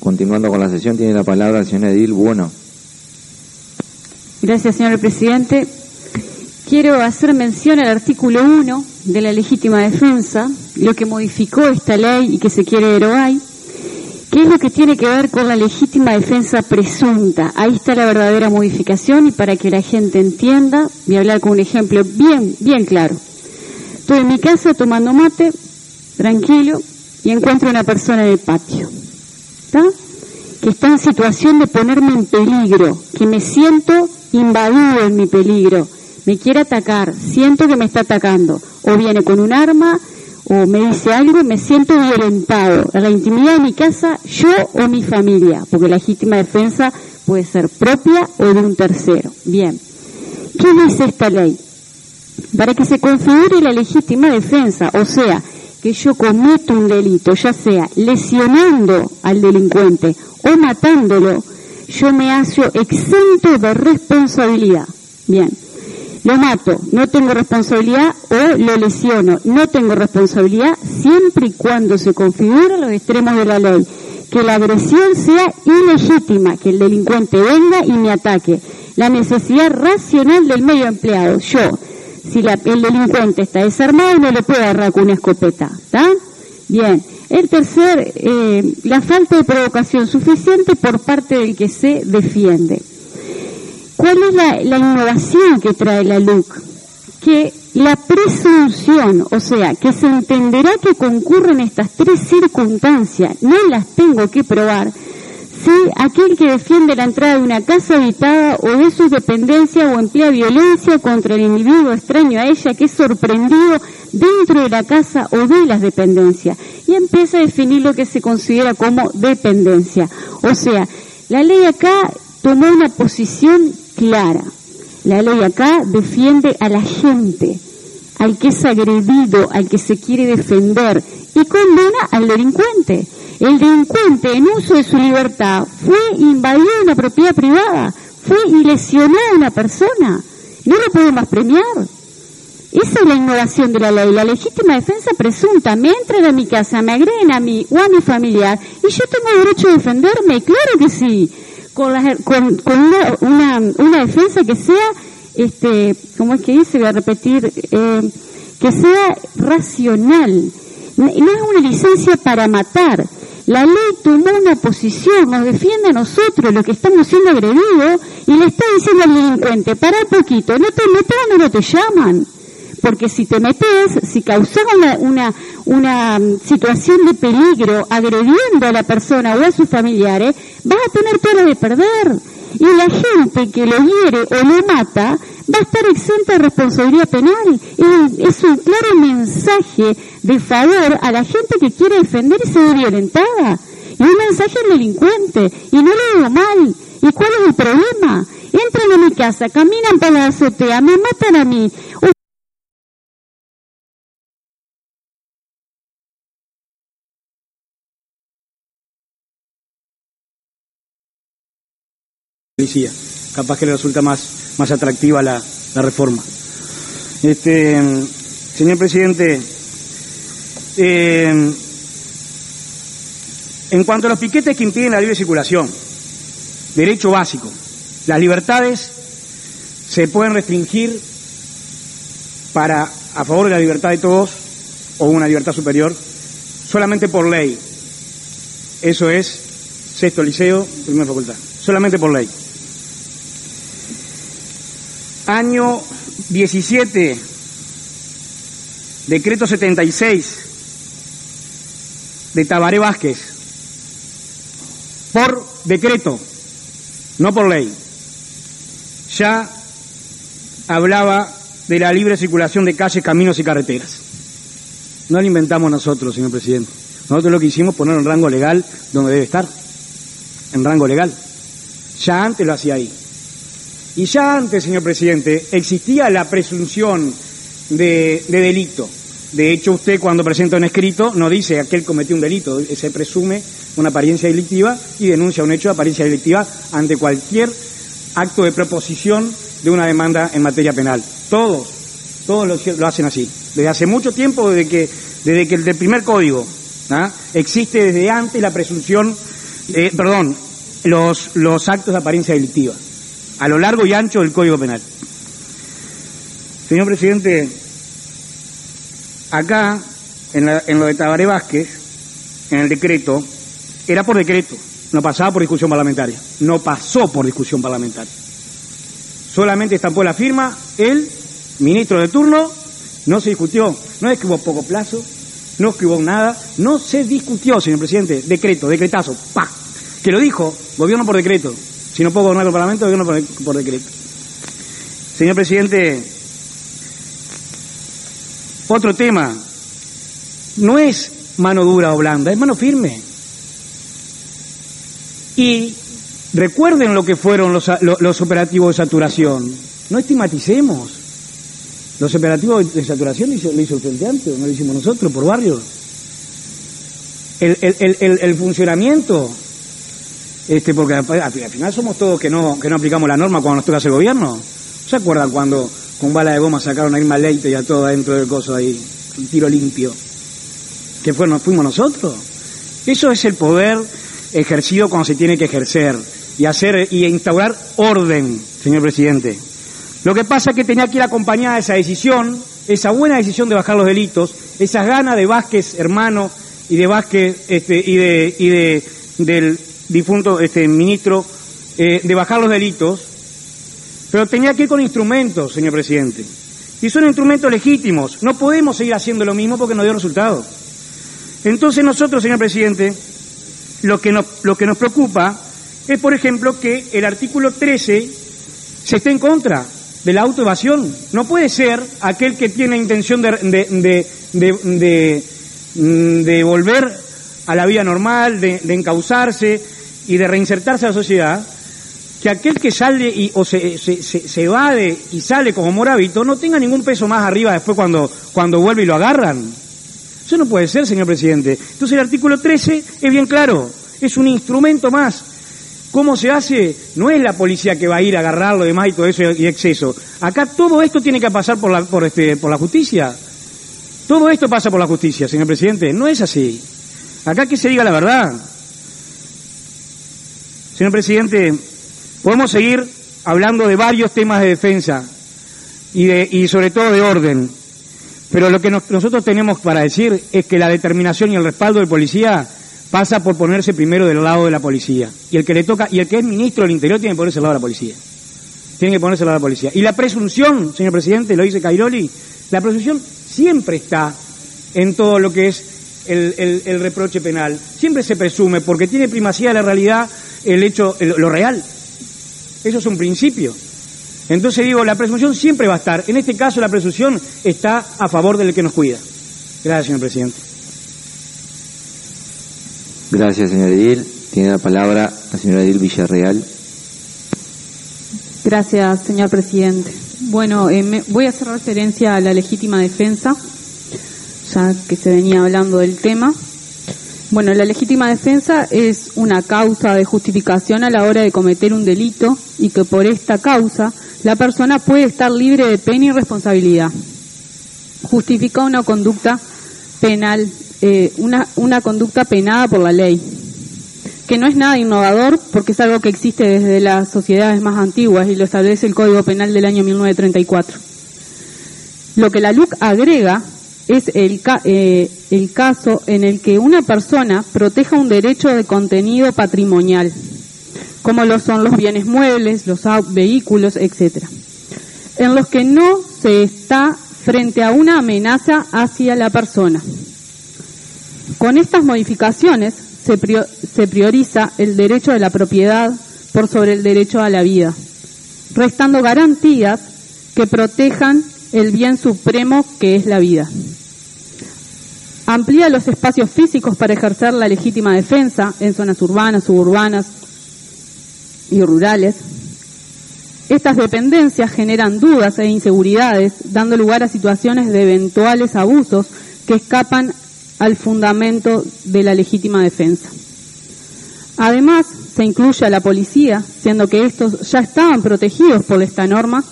Continuando con la sesión, tiene la palabra el señor Edil Bueno. Gracias, señor presidente. Quiero hacer mención al artículo 1 de la legítima defensa, lo que modificó esta ley y que se quiere derogar, que es lo que tiene que ver con la legítima defensa presunta. Ahí está la verdadera modificación, y para que la gente entienda, voy a hablar con un ejemplo bien claro. Estoy en mi casa tomando mate, tranquilo, y encuentro una persona en el patio, ¿está? Que está en situación de ponerme en peligro, que me siento invadido en mi peligro, me quiere atacar, siento que me está atacando, o viene con un arma, o me dice algo y me siento violentado en la intimidad de mi casa, yo o mi familia, porque la legítima defensa puede ser propia o de un tercero. Bien, ¿qué dice esta ley? Para que se configure la legítima defensa, o sea, que yo cometo un delito, ya sea lesionando al delincuente o matándolo, yo me hallo exento de responsabilidad. Bien, lo mato, no tengo responsabilidad, o lo lesiono, no tengo responsabilidad, siempre y cuando se configuren los extremos de la ley. Que la agresión sea ilegítima, que el delincuente venga y me ataque. La necesidad racional del medio empleado. Yo, si el delincuente está desarmado, no le puedo agarrar con una escopeta, ¿está? Bien. El tercer, la falta de provocación suficiente por parte del que se defiende. ¿Cuál es la innovación que trae la LUC? Que la presunción, o sea, que se entenderá que concurren estas tres circunstancias, no las tengo que probar, si aquel que defiende la entrada de una casa habitada o de sus dependencias o emplea violencia contra el individuo extraño a ella que es sorprendido dentro de la casa o de las dependencias, y empieza a definir lo que se considera como dependencia. O sea, la ley acá tomó una posición clara. La ley acá defiende a la gente, al que es agredido, al que se quiere defender, y condena al delincuente. El delincuente, en uso de su libertad, fue invadido una propiedad privada, fue y lesionó a una persona. No lo podemos premiar. Esa es la innovación de la ley. La legítima defensa presunta. Me entran a mi casa, me agreden a mí o a mi familiar, y yo tengo derecho a defenderme. Claro que sí. Con una defensa que sea, ¿cómo es que dice? Voy a repetir, que sea racional. No es una licencia para matar. La ley tomó una posición, nos defiende a nosotros, los que estamos siendo agredidos, y le está diciendo al delincuente, pará un poquito, no te metas donde no te llaman. Porque si te metes, si causas una situación de peligro agrediendo a la persona o a sus familiares, vas a tener toda de perder. Y la gente que lo hiere o lo mata va a estar exenta de responsabilidad penal. Es un claro mensaje de favor a la gente que quiere defender y se ve violentada. Y un mensaje al delincuente. Y no lo digo mal. ¿Y cuál es el problema? Entran a mi casa, caminan por la azotea, me matan a mí. Policía, capaz que le resulta más atractiva la reforma. Señor presidente, en cuanto a los piquetes que impiden la libre circulación, derecho básico, las libertades se pueden restringir a favor de la libertad de todos o una libertad superior solamente por ley. Eso es sexto liceo, primera facultad, solamente por ley. Año 17, decreto 76 de Tabaré Vázquez, por decreto, no por ley, ya hablaba de la libre circulación de calles, caminos y carreteras. No lo inventamos nosotros, señor presidente. Nosotros lo que hicimos poner en rango legal donde debe estar, en rango legal. Ya antes lo hacía ahí. Y ya antes, señor presidente, existía la presunción de delito. De hecho, usted cuando presenta un escrito no dice aquel cometió un delito, se presume una apariencia delictiva y denuncia un hecho de apariencia delictiva ante cualquier acto de proposición de una demanda en materia penal. Todos lo hacen así. Desde hace mucho tiempo, desde que el del primer código, existe desde antes la presunción los actos de apariencia delictiva, a lo largo y ancho del Código Penal. Señor presidente, acá, en lo de Tabaré Vázquez, en el decreto, era por decreto, no pasaba por discusión parlamentaria, no pasó por discusión parlamentaria. Solamente estampó la firma el ministro de turno, no se discutió, no es que hubo poco plazo, no es que hubo nada, no se discutió, señor presidente, decretazo, ¡pa! Que lo dijo, gobierno por decreto, si no puedo gobernar el Parlamento, gobierno por decreto. Señor presidente, otro tema, no es mano dura o blanda, es mano firme. Y recuerden lo que fueron los operativos de saturación, no estigmaticemos. Los operativos de saturación lo hizo el Frente Amplio, no lo hicimos nosotros, por barrio. El funcionamiento, porque al final somos todos que no aplicamos la norma cuando nos toca hacer gobierno. ¿Se acuerdan cuando con bala de goma sacaron a Irma Leite y a todo adentro del coso ahí, un tiro limpio? ¿Qué fuimos nosotros? Eso es el poder ejercido cuando se tiene que ejercer y instaurar orden, señor presidente. Lo que pasa es que tenía que ir acompañada esa decisión, esa buena decisión de bajar los delitos, esas ganas de Vázquez, hermano, y de Vázquez, del difunto ministro, de bajar los delitos, pero tenía que ir con instrumentos, señor presidente. Y son instrumentos legítimos. No podemos seguir haciendo lo mismo porque no dio resultado. Entonces nosotros, señor presidente, lo que nos preocupa es, por ejemplo, que el artículo 13 se esté en contra de la autoevasión. No puede ser aquel que tiene intención de volver a la vida normal, de encauzarse y de reinsertarse a la sociedad, que aquel que sale o se evade y sale como Moravito no tenga ningún peso más arriba después cuando vuelve y lo agarran. Eso no puede ser, señor presidente. Entonces el artículo 13 es bien claro, es un instrumento más. ¿Cómo se hace? No es la policía que va a ir a agarrarlo demás y todo eso y exceso. Acá todo esto tiene que pasar por la justicia. Todo esto pasa por la justicia, señor presidente. No es así. Acá que se diga la verdad. Señor presidente, podemos seguir hablando de varios temas de defensa y sobre todo de orden. Pero lo que nosotros tenemos para decir es que la determinación y el respaldo del policía pasa por ponerse primero del lado de la policía. Y el que es ministro del Interior tiene que ponerse del lado de la policía. Tiene que ponerse del lado de la policía. Y la presunción, señor presidente, lo dice Cairoli, la presunción siempre está en todo lo que es el reproche penal. Siempre se presume, porque tiene primacía de la realidad el hecho, lo real. Eso es un principio. Entonces digo, la presunción siempre va a estar. En este caso la presunción está a favor del que nos cuida. Gracias, señor presidente. Gracias, señor Edil. Tiene la palabra la señora Edil Villarreal. Gracias, señor presidente. Bueno, voy a hacer referencia a la legítima defensa, ya que se venía hablando del tema. Bueno, la legítima defensa es una causa de justificación a la hora de cometer un delito y que por esta causa la persona puede estar libre de pena y responsabilidad. Justifica una conducta penal, una conducta penada por la ley, que no es nada innovador porque es algo que existe desde las sociedades más antiguas y lo establece el Código Penal del año 1934. Lo que la LUC agrega es el caso en el que una persona proteja un derecho de contenido patrimonial, como lo son los bienes muebles, los vehículos, etc., en los que no se está frente a una amenaza hacia la persona. Con estas modificaciones se prioriza el derecho de la propiedad por sobre el derecho a la vida, restando garantías que protejan el bien supremo que es la vida. Amplía los espacios físicos para ejercer la legítima defensa en zonas urbanas, suburbanas y rurales. Estas dependencias generan dudas e inseguridades, dando lugar a situaciones de eventuales abusos que escapan al fundamento de la legítima defensa. Además, se incluye a la policía, siendo que estos ya estaban protegidos por esta norma,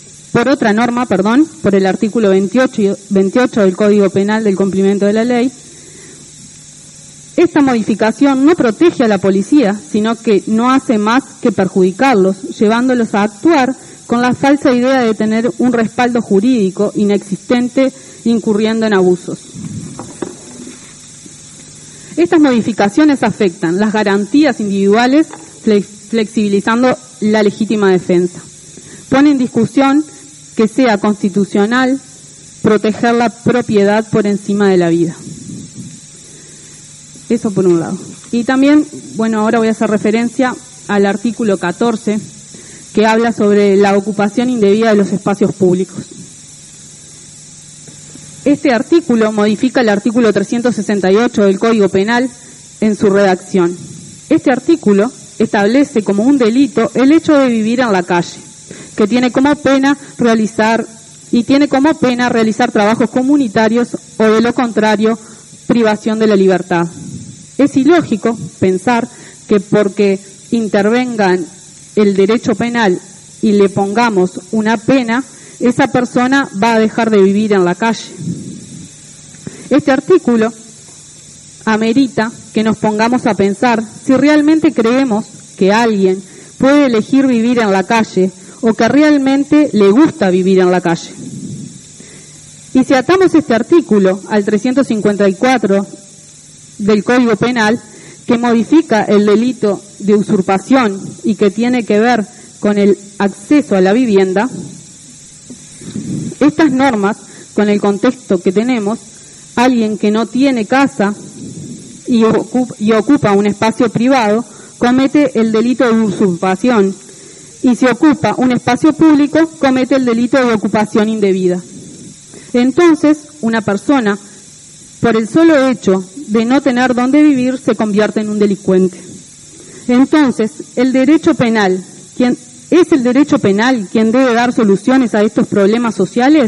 por el artículo 28 del Código Penal del cumplimiento de la ley, Esta modificación no protege a la policía, sino que no hace más que perjudicarlos, llevándolos a actuar con la falsa idea de tener un respaldo jurídico inexistente, incurriendo en abusos. Estas modificaciones afectan las garantías individuales, flexibilizando la legítima defensa. Pone en discusión que sea constitucional proteger la propiedad por encima de la vida. Eso por un lado. Y también, bueno, ahora voy a hacer referencia al artículo 14, que habla sobre la ocupación indebida de los espacios públicos. Este artículo modifica el artículo 368 del Código Penal en su redacción. Este artículo establece como un delito el hecho de vivir en la calle, que tiene como pena realizar trabajos comunitarios o, de lo contrario, privación de la libertad. Es ilógico pensar que porque intervengan el derecho penal y le pongamos una pena, esa persona va a dejar de vivir en la calle. Este artículo amerita que nos pongamos a pensar si realmente creemos que alguien puede elegir vivir en la calle o que realmente le gusta vivir en la calle. Y si atamos este artículo al 354 del Código Penal, que modifica el delito de usurpación y que tiene que ver con el acceso a la vivienda, estas normas, con el contexto que tenemos, alguien que no tiene casa y ocupa un espacio privado, comete el delito de usurpación, y si ocupa un espacio público, comete el delito de ocupación indebida. Entonces, una persona, por el solo hecho de no tener dónde vivir, se convierte en un delincuente. Entonces, el derecho penal, ¿quién es el derecho penal quien debe dar soluciones a estos problemas sociales?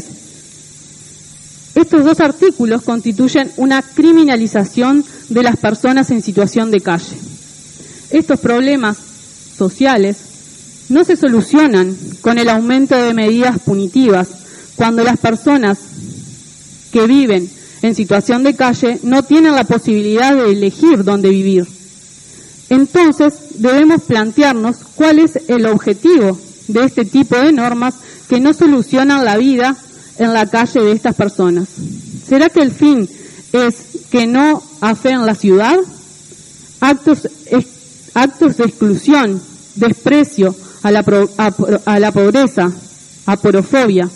Estos dos artículos constituyen una criminalización de las personas en situación de calle. Estos problemas sociales no se solucionan con el aumento de medidas punitivas cuando las personas que viven en situación de calle no tienen la posibilidad de elegir dónde vivir. Entonces, debemos plantearnos cuál es el objetivo de este tipo de normas que no solucionan la vida en la calle de estas personas. ¿Será que el fin es que no afeen la ciudad? Actos de exclusión, desprecio a la pobreza, aporofobia.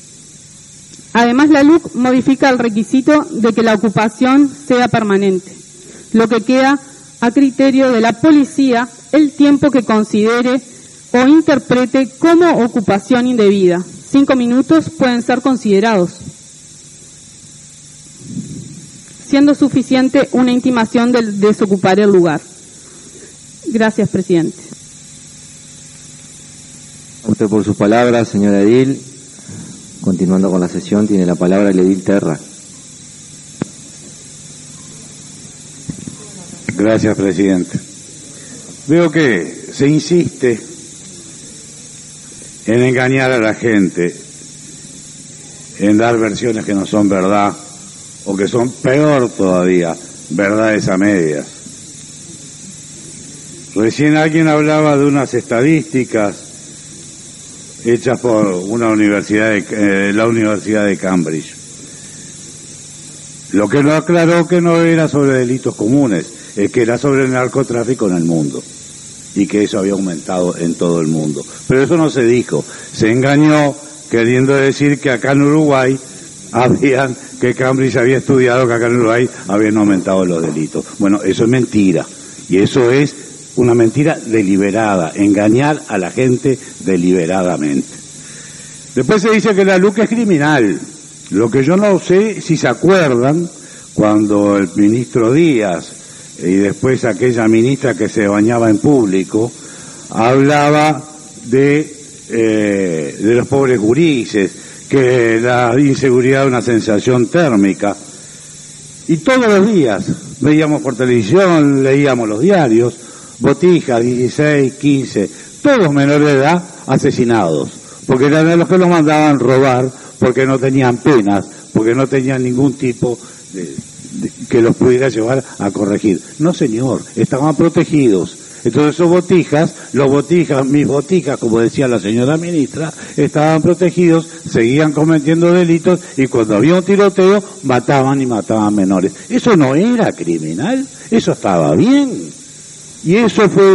Además, la LUC modifica el requisito de que la ocupación sea permanente, lo que queda a criterio de la policía el tiempo que considere o interprete como ocupación indebida. 5 minutos pueden ser considerados, siendo suficiente una intimación de desocupar el lugar. Gracias, presidente. A usted por sus palabras, señora Edil. Continuando con la sesión, tiene la palabra el edil Terra. Gracias, presidente. Veo que se insiste en engañar a la gente, en dar versiones que no son verdad, o que son peor todavía, verdades a medias. Recién alguien hablaba de unas estadísticas hechas por una universidad, la Universidad de Cambridge. Lo que no aclaró que no era sobre delitos comunes, es que era sobre el narcotráfico en el mundo, y que eso había aumentado en todo el mundo. Pero eso no se dijo, se engañó queriendo decir que acá en Uruguay que Cambridge había estudiado que acá en Uruguay habían aumentado los delitos. Bueno, eso es mentira, y eso es una mentira deliberada, engañar a la gente deliberadamente. Después se dice que la LUC es criminal. Lo que yo no sé si se acuerdan cuando el ministro Díaz y después aquella ministra que se bañaba en público hablaba de los pobres gurises, que la inseguridad es una sensación térmica. Y todos los días veíamos por televisión, leíamos los diarios, Botijas, 16, 15, todos menores de edad asesinados, porque eran los que los mandaban robar, porque no tenían penas, porque no tenían ningún tipo que los pudiera llevar a corregir. No, señor, estaban protegidos. Entonces mis botijas, como decía la señora ministra, estaban protegidos, seguían cometiendo delitos y cuando había un tiroteo mataban menores. Eso no era criminal, eso estaba bien. Y eso fue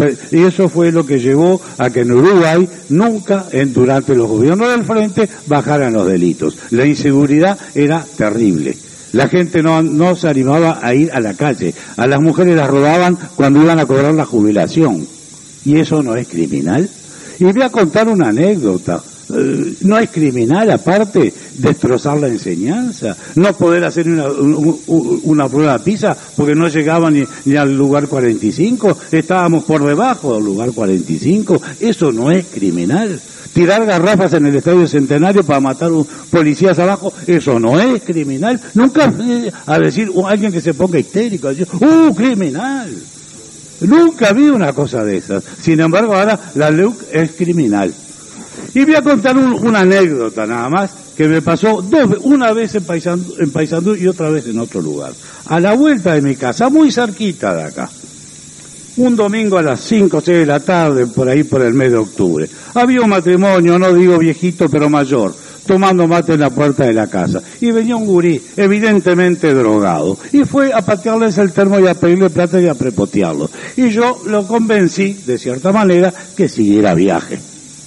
lo que llevó a que en Uruguay nunca, durante los gobiernos del Frente, bajaran los delitos. La inseguridad era terrible. La gente no se animaba a ir a la calle. A las mujeres las robaban cuando iban a cobrar la jubilación. ¿Y eso no es criminal? Y voy a contar una anécdota. No es criminal, aparte, destrozar la enseñanza, no poder hacer una prueba PISA porque no llegaba ni al lugar 45, estábamos por debajo del lugar 45, eso no es criminal. Tirar garrafas en el Estadio Centenario para matar policías abajo, eso no es criminal. Nunca a decir alguien que se ponga histérico, a decir, criminal. Nunca vi una cosa de esas. Sin embargo, ahora la LUC es criminal. Y voy a contar una anécdota nada más que me pasó una vez en Paysandú y otra vez en otro lugar. A la vuelta de mi casa, muy cerquita de acá. Un domingo a las 5 o 6 de la tarde, por ahí por el mes de octubre. Había un matrimonio, no digo viejito, pero mayor, tomando mate en la puerta de la casa. Y venía un gurí, evidentemente drogado. Y fue a patearles el termo y a pedirle plata y a prepotearlo. Y yo lo convencí, de cierta manera, que siguiera viaje.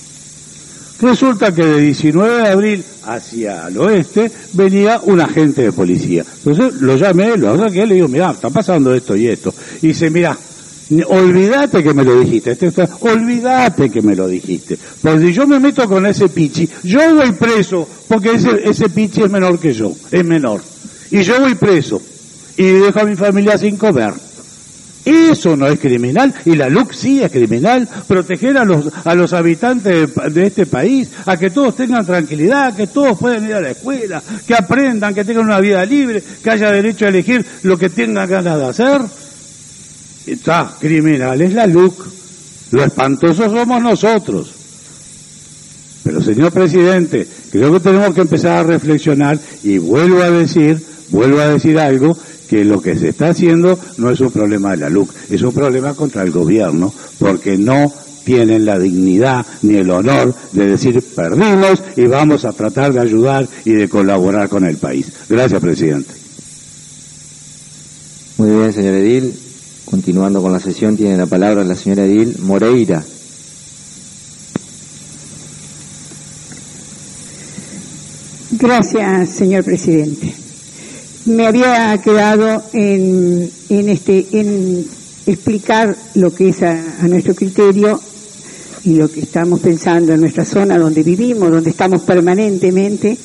Resulta que de 19 de abril hacia el oeste venía un agente de policía. Entonces lo llamé, lo agarré, le digo, mirá, está pasando esto y esto. Y dice, mirá, olvídate que me lo dijiste, olvídate que me lo dijiste. Porque si yo me meto con ese pichi, yo voy preso, porque ese pichi es menor que yo, es menor. Y yo voy preso. Y dejo a mi familia sin comer. Eso no es criminal, y la LUC sí es criminal, proteger a los habitantes de este país, a que todos tengan tranquilidad, que todos puedan ir a la escuela, que aprendan, que tengan una vida libre, que haya derecho a elegir lo que tengan ganas de hacer. Está criminal, es la LUC, lo espantoso somos nosotros. Pero señor presidente, creo que tenemos que empezar a reflexionar, y vuelvo a decir algo, que lo que se está haciendo no es un problema de la LUC, es un problema contra el gobierno, porque no tienen la dignidad ni el honor de decir perdimos y vamos a tratar de ayudar y de colaborar con el país. Gracias, presidente. Muy bien, señor edil. Continuando con la sesión, tiene la palabra la señora edil Moreira. Gracias, señor presidente. Me había quedado en explicar lo que es a nuestro criterio y lo que estamos pensando en nuestra zona donde vivimos, donde estamos permanentemente,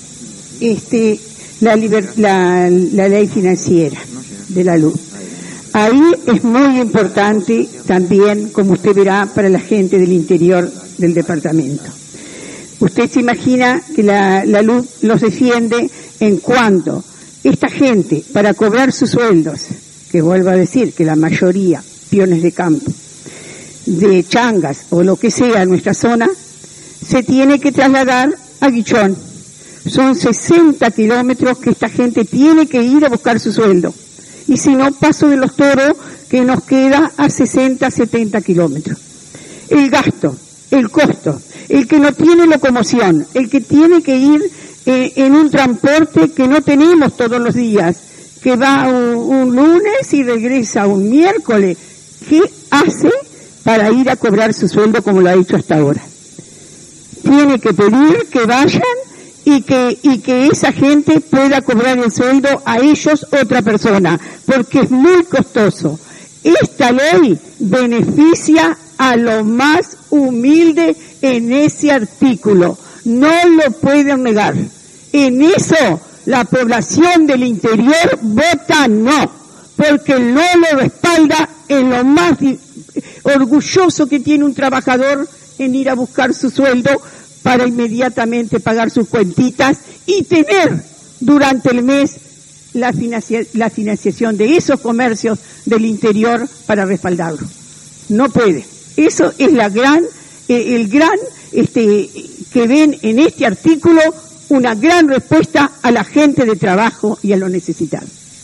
la ley financiera de la LUC. Ahí es muy importante también, como usted verá, para la gente del interior del departamento. Usted se imagina que la LUC los defiende en cuanto esta gente, para cobrar sus sueldos, que vuelvo a decir que la mayoría, peones de campo, de changas o lo que sea en nuestra zona, se tiene que trasladar a Guichón. Son 60 kilómetros que esta gente tiene que ir a buscar su sueldo. Y si no, Paso de los Toros, que nos queda a 60, 70 kilómetros. El gasto, el costo, el que no tiene locomoción, el que tiene que ir en un transporte que no tenemos todos los días, que va un lunes y regresa un miércoles. ¿Qué hace para ir a cobrar su sueldo como lo ha hecho hasta ahora? Tiene que pedir que vayan y que esa gente pueda cobrar el sueldo a ellos otra persona, porque es muy costoso. Esta ley beneficia a los más humildes en ese artículo. No lo pueden negar. En eso la población del interior vota no, porque no lo respalda en lo más orgulloso que tiene un trabajador en ir a buscar su sueldo para inmediatamente pagar sus cuentitas y tener durante el mes la financiación de esos comercios del interior para respaldarlo. No puede. Eso es el gran que ven en este artículo una gran respuesta a la gente de trabajo y a los necesitados.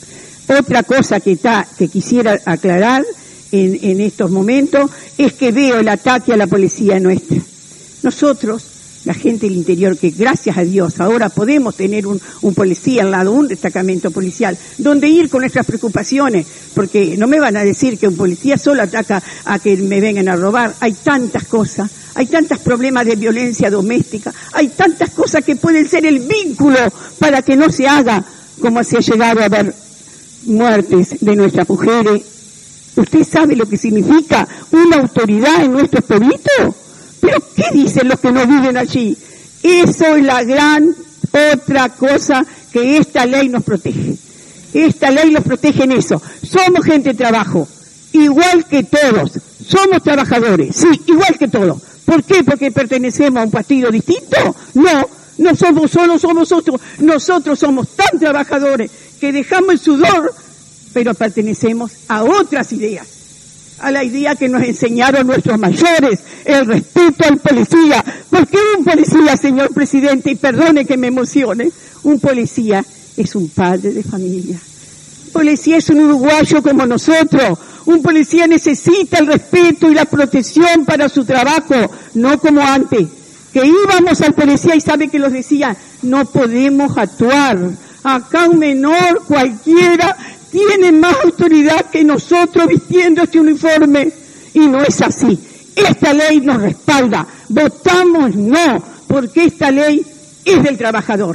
Otra cosa que quisiera aclarar en estos momentos es que veo el ataque a la policía nuestra. Nosotros, la gente del interior, que gracias a Dios ahora podemos tener un policía al lado, un destacamento policial, donde ir con nuestras preocupaciones, porque no me van a decir que un policía solo ataca a que me vengan a robar. Hay tantas cosas, hay tantos problemas de violencia doméstica, hay tantas cosas que pueden ser el vínculo para que no se haga, como se ha llegado a haber muertes de nuestras mujeres. ¿Usted sabe lo que significa una autoridad en nuestros pueblitos? ¿Pero qué dicen los que no viven allí? Eso es la gran otra cosa que esta ley nos protege. Esta ley nos protege en eso. Somos gente de trabajo, igual que todos. Somos trabajadores, sí, igual que todos. ¿Por qué? ¿Porque pertenecemos a un partido distinto? No somos nosotros. Nosotros somos tan trabajadores que dejamos el sudor, pero pertenecemos a otras ideas. A la idea que nos enseñaron nuestros mayores, el respeto al policía. Porque un policía, señor presidente, y perdone que me emocione, un policía es un padre de familia. Un policía es un uruguayo como nosotros. Un policía necesita el respeto y la protección para su trabajo, no como antes, que íbamos al policía y sabe que los decía, no podemos actuar. Acá un menor cualquiera tiene más autoridad que nosotros vistiendo este uniforme, y no es así. Esta ley nos respalda, votamos no, porque esta ley es del trabajador,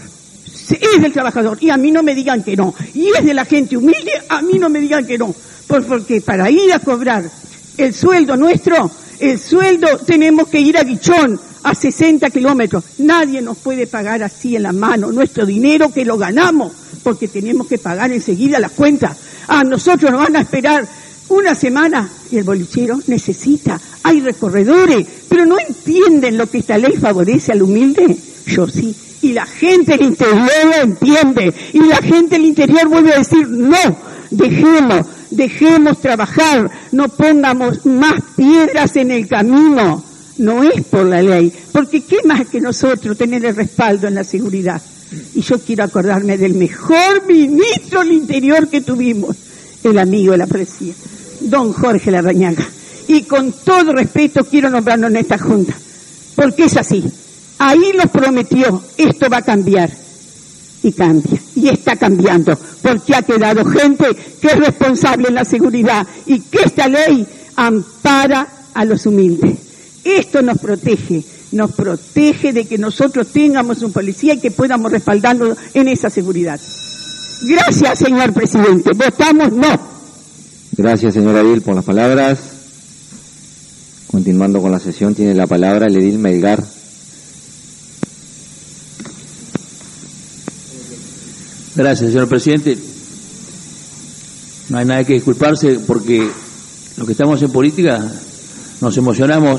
y a mí no me digan que no, y es de la gente humilde, a mí no me digan que no, porque para ir a cobrar el sueldo nuestro, tenemos que ir a Guichón, a 60 kilómetros, nadie nos puede pagar así en la mano, nuestro dinero que lo ganamos, porque tenemos que pagar enseguida las cuentas. A nosotros nos van a esperar una semana y el bolichero necesita. Hay recorredores, pero no entienden lo que esta ley favorece al humilde. Yo sí. Y la gente del interior lo entiende. Y la gente del interior vuelve a decir, no, dejemos trabajar, no pongamos más piedras en el camino. No es por la ley, porque qué más que nosotros tener el respaldo en la seguridad. Y yo quiero acordarme del mejor ministro del Interior que tuvimos, el amigo de la policía, don Jorge Larrañaga. Y con todo respeto quiero nombrarlo en esta junta, porque es así. Ahí nos prometió, esto va a cambiar. Y cambia, y está cambiando, porque ha quedado gente que es responsable en la seguridad y que esta ley ampara a los humildes. Esto nos protege de que nosotros tengamos un policía y que podamos respaldarnos en esa seguridad. Gracias, señor presidente. Votamos no. Gracias, señora Edil, por las palabras. Continuando con la sesión, tiene la palabra el edil Melgar. Gracias, señor presidente. No hay nada que disculparse porque los que estamos en política nos emocionamos.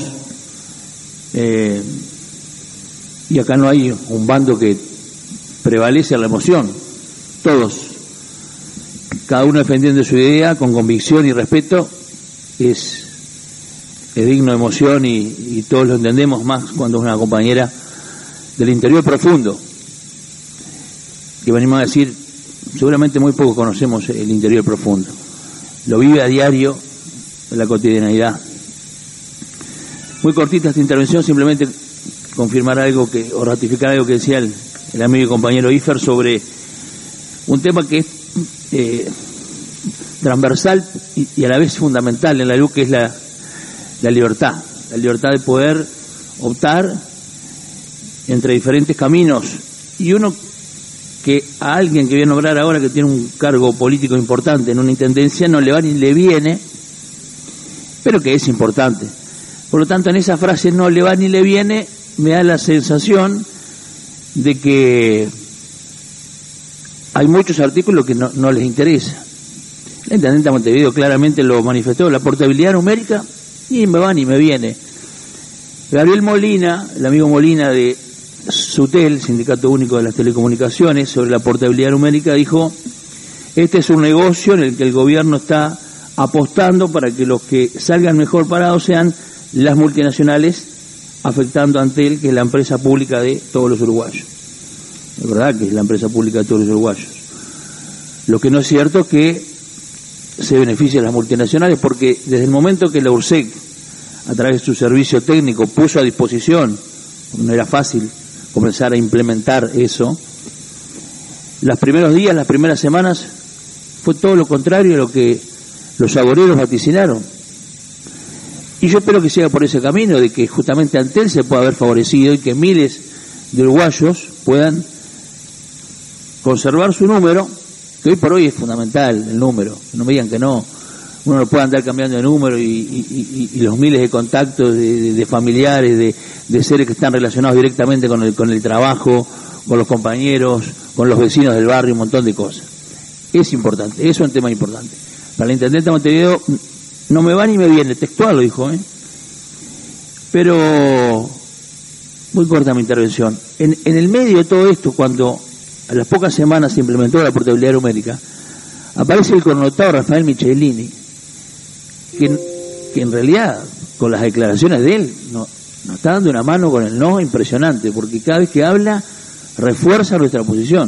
Y acá no hay un bando que prevalece a la emoción, todos, cada uno defendiendo su idea con convicción y respeto, es digno de emoción y todos lo entendemos, más cuando es una compañera del interior profundo, que venimos a decir, seguramente muy poco conocemos el interior profundo, lo vive a diario en la cotidianidad. Muy cortita esta intervención, simplemente confirmar algo o ratificar algo que decía el amigo y compañero Ifer sobre un tema que es transversal y a la vez fundamental en la luz, que es la libertad de poder optar entre diferentes caminos, y uno que a alguien que voy a nombrar ahora, que tiene un cargo político importante en una intendencia, no le va ni le viene, pero que es importante. Por lo tanto, en esa frase no le va ni le viene, me da la sensación de que hay muchos artículos que no les interesa. La intendente de Montevideo claramente lo manifestó, la portabilidad numérica, ni me va ni me viene. Gabriel Molina, el amigo Molina de SUTEL, Sindicato Único de las Telecomunicaciones, sobre la portabilidad numérica, dijo, este es un negocio en el que el gobierno está apostando para que los que salgan mejor parados sean las multinacionales, afectando ante él, que es la empresa pública de todos los uruguayos. Es verdad que es la empresa pública de todos los uruguayos. Lo que no es cierto es que se benefician las multinacionales, porque desde el momento que la URSEC, a través de su servicio técnico, puso a disposición, no era fácil comenzar a implementar eso, los primeros días, las primeras semanas, fue todo lo contrario a lo que los agoreros vaticinaron. Y yo espero que siga por ese camino, de que justamente Antel se pueda haber favorecido y que miles de uruguayos puedan conservar su número, que hoy por hoy es fundamental el número, no me digan que no, uno no puede andar cambiando de número y los miles de contactos de familiares, de seres que están relacionados directamente con el trabajo, con los compañeros, con los vecinos del barrio, un montón de cosas. Es importante, eso es un tema importante. Para la Intendente de Montevideo no me va ni me viene, textual lo dijo, pero muy corta mi intervención. En el medio de todo esto, cuando a las pocas semanas se implementó la portabilidad numérica, aparece el connotado Rafael Michelini, que en realidad, con las declaraciones de él, nos está dando una mano con el no impresionante, porque cada vez que habla refuerza nuestra posición.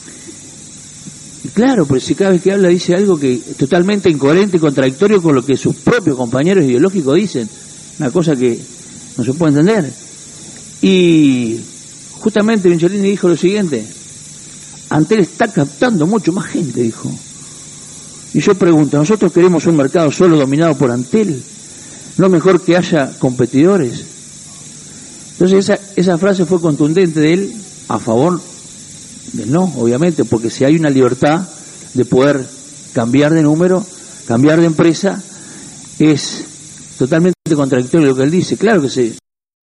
Y claro, pero si cada vez que habla dice algo que es totalmente incoherente y contradictorio con lo que sus propios compañeros ideológicos dicen, una cosa que no se puede entender. Y justamente Michelini dijo lo siguiente: Antel está captando mucho más gente, dijo. Y yo pregunto, ¿nosotros queremos un mercado solo dominado por Antel? ¿No mejor que haya competidores? Entonces esa frase fue contundente de él a favor del no, obviamente, porque si hay una libertad de poder cambiar de número, cambiar de empresa, es totalmente contradictorio lo que él dice. Claro que sí.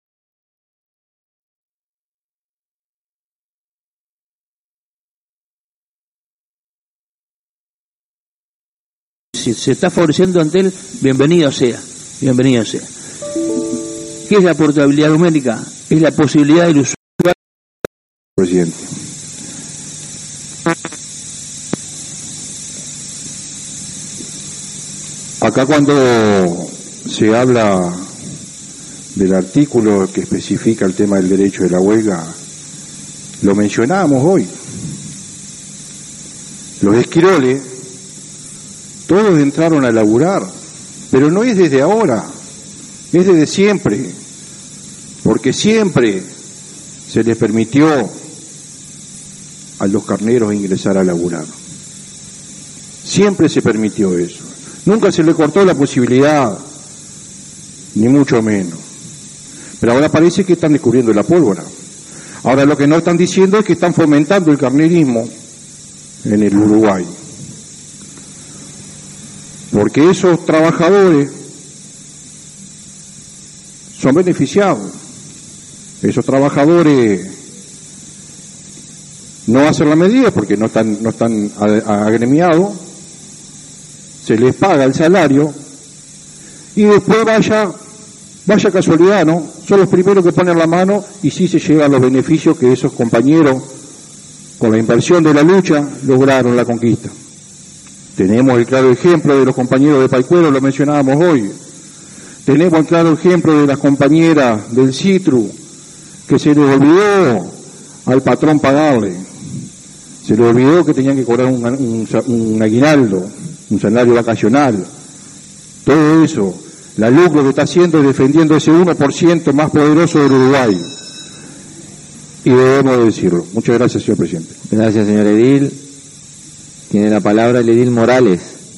Si se está favoreciendo ante él, bienvenido sea, bienvenido sea. ¿Qué es la portabilidad numérica? Es la posibilidad del usuario. Presidente. Acá cuando se habla del artículo que especifica el tema del derecho de la huelga, lo mencionábamos hoy. Los esquiroles, todos entraron a laburar, pero no es desde ahora, es desde siempre, porque siempre se les permitió a los carneros ingresar a laburar. Siempre se permitió eso. Nunca se le cortó la posibilidad, ni mucho menos. Pero ahora parece que están descubriendo la pólvora. Ahora lo que no están diciendo es que están fomentando el carnerismo en el Uruguay. Porque esos trabajadores son beneficiados. Esos trabajadores no hacen la medida porque no están agremiados, se les paga el salario y después vaya casualidad, ¿no? Son los primeros que ponen la mano y sí se llevan los beneficios que esos compañeros, con la inversión de la lucha, lograron la conquista. Tenemos el claro ejemplo de los compañeros de Paicuero, lo mencionábamos hoy. Tenemos el claro ejemplo de las compañeras del Citru, que se les olvidó al patrón pagarle. Se les olvidó que tenían que cobrar un aguinaldo, un salario vacacional. Todo eso, la LUC lo que está haciendo es defendiendo ese 1% más poderoso del Uruguay. Y debemos decirlo. Muchas gracias, señor presidente. Gracias, señor edil. Tiene la palabra el edil Morales.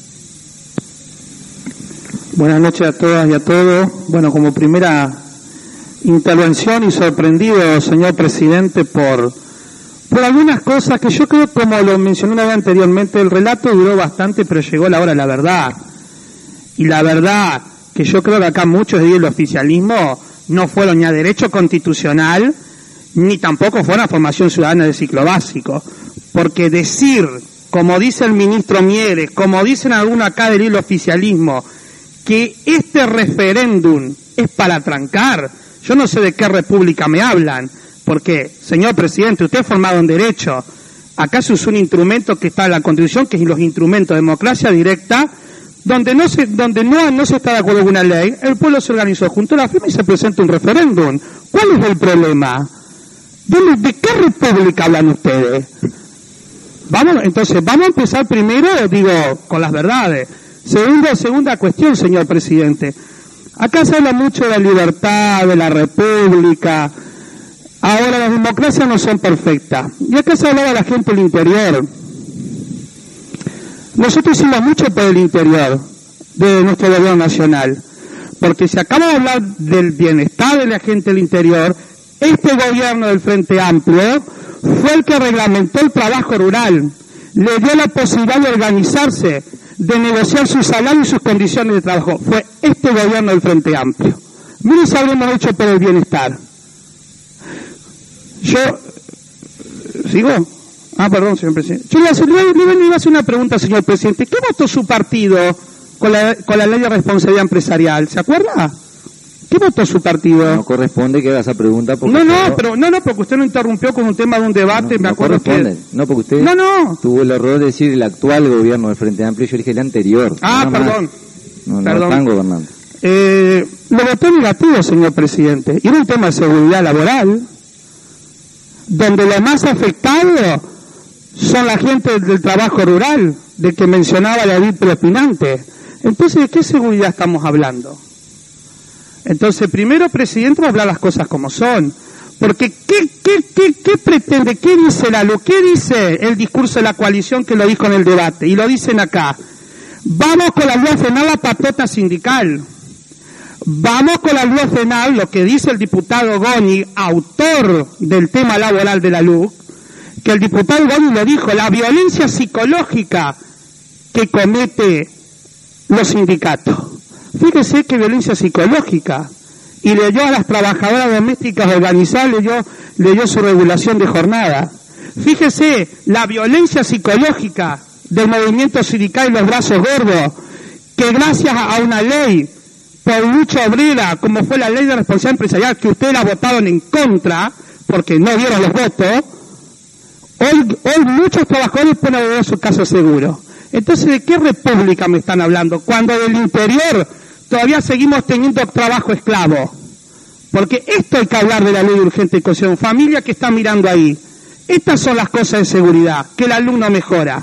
Buenas noches a todas y a todos. Bueno, como primera intervención y sorprendido, señor presidente, por algunas cosas que yo creo, como lo mencioné una vez anteriormente, el relato duró bastante, pero llegó la hora de la verdad. Y la verdad, que yo creo que acá muchos del oficialismo no fueron ni a derecho constitucional, ni tampoco fueron a formación ciudadana de ciclo básico. Porque decir, como dice el ministro Mieres, como dicen algunos acá del oficialismo, que este referéndum es para trancar, yo no sé de qué república me hablan, porque, señor presidente, usted es formado en derecho, acá se usa un instrumento que está en la Constitución, que es los instrumentos de democracia directa, donde no se está de acuerdo con una ley, el pueblo se organizó junto a la firma y se presenta un referéndum. ¿Cuál es el problema? ¿De qué república hablan ustedes? Entonces, vamos a empezar primero, con las verdades. Segunda cuestión, señor presidente. Acá se habla mucho de la libertad, de la república. Ahora, las democracias no son perfectas. Y acá se hablaba de la gente del interior. Nosotros hicimos mucho por el interior de nuestro gobierno nacional. Porque se acaba de hablar del bienestar de la gente del interior. Este gobierno del Frente Amplio fue el que reglamentó el trabajo rural, le dio la posibilidad de organizarse, de negociar su salario y sus condiciones de trabajo. Fue este gobierno del Frente Amplio. Miren si habremos hecho por el bienestar. ¿Sigo? Perdón, señor presidente. Yo le iba a hacer una pregunta, señor presidente. ¿Qué votó su partido con la ley de responsabilidad empresarial? ¿Se acuerda? ¿Qué votó su partido? No corresponde que haga esa pregunta porque... porque usted no interrumpió con un tema de un debate, me acuerdo que... No, porque usted tuvo el error de decir el actual gobierno del Frente Amplio, yo dije el anterior. Perdón. No están gobernando. Lo votó negativo, señor presidente. Y era un tema de seguridad laboral, donde los más afectados son la gente del trabajo rural, del que mencionaba David Preopinante. Entonces, ¿de qué seguridad estamos hablando? Entonces, primero, presidente, va a hablar las cosas como son. Porque, ¿qué pretende? ¿Qué dice la luz? ¿Qué dice el discurso de la coalición que lo dijo en el debate? Y lo dicen acá. Vamos con la luz a frenar la patota sindical. Vamos con la luz a frenar lo que dice el diputado Goni, autor del tema laboral de la luz, que el diputado Goni lo dijo, la violencia psicológica que comete los sindicatos. Fíjese qué violencia psicológica. Y leyó a las trabajadoras domésticas organizadas, leyó su regulación de jornada. Fíjese la violencia psicológica del movimiento sindical y los brazos gordos, que gracias a una ley por lucha obrera, como fue la ley de responsabilidad empresarial, que ustedes la votaron en contra, porque no dieron los votos, hoy muchos trabajadores pueden volver a su casa seguro. Entonces, ¿de qué república me están hablando? Cuando del interior todavía seguimos teniendo trabajo esclavo. Porque esto hay que hablar de la ley de urgente concesión. Familia que está mirando ahí. Estas son las cosas de seguridad, que el alumno mejora.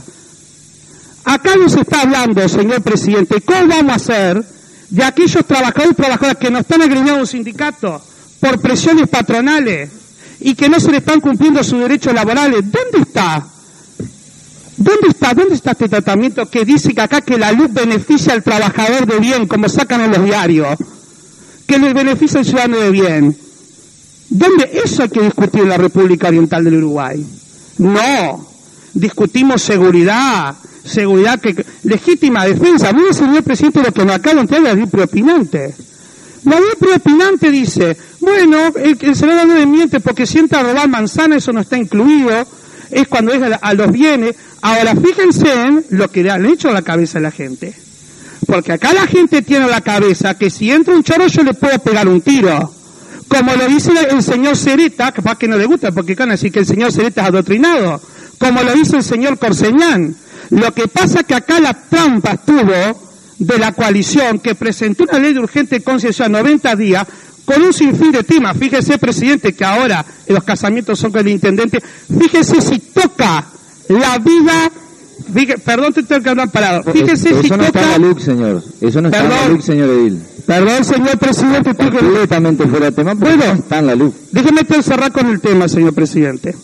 Acá nos está hablando, señor presidente, ¿cómo vamos a hacer de aquellos trabajadores y trabajadoras que no están agremiados a un sindicato por presiones patronales y que no se le están cumpliendo sus derechos laborales? ¿Dónde está? ¿Dónde está este tratamiento que dice que acá que la luz beneficia al trabajador de bien, como sacan en los diarios? Que le beneficia al ciudadano de bien. ¿Dónde? Eso hay que discutir en la República Oriental del Uruguay. No. Discutimos seguridad que legítima defensa. Mire, señor presidente, lo que me acaba de entregar la ley preopinante. La ley preopinante dice, bueno, el senador no le miente porque si entra a robar manzana, eso no está incluido. Es cuando es a los bienes. Ahora, fíjense en lo que le han hecho a la cabeza a la gente. Porque acá la gente tiene en la cabeza que si entra un choro yo le puedo pegar un tiro. Como lo dice el señor Cereta, capaz que no le gusta porque van a decir que el señor Cereta es adoctrinado. Como lo dice el señor Corseñán. Lo que pasa es que acá la trampa estuvo de la coalición que presentó una ley de urgente concesión a 90 días con un sinfín de temas. Fíjese, presidente, que ahora los casamientos son con el intendente. Fíjese si toca la vida... Perdón, te tengo que hablar parado. Fíjese eso si no toca... está en la LUC, señor. Eso no está en la LUC, señor Edil. Perdón, señor presidente. Completamente fuera de tema, pero bueno, no está en la LUC. Déjeme cerrar con el tema, señor presidente.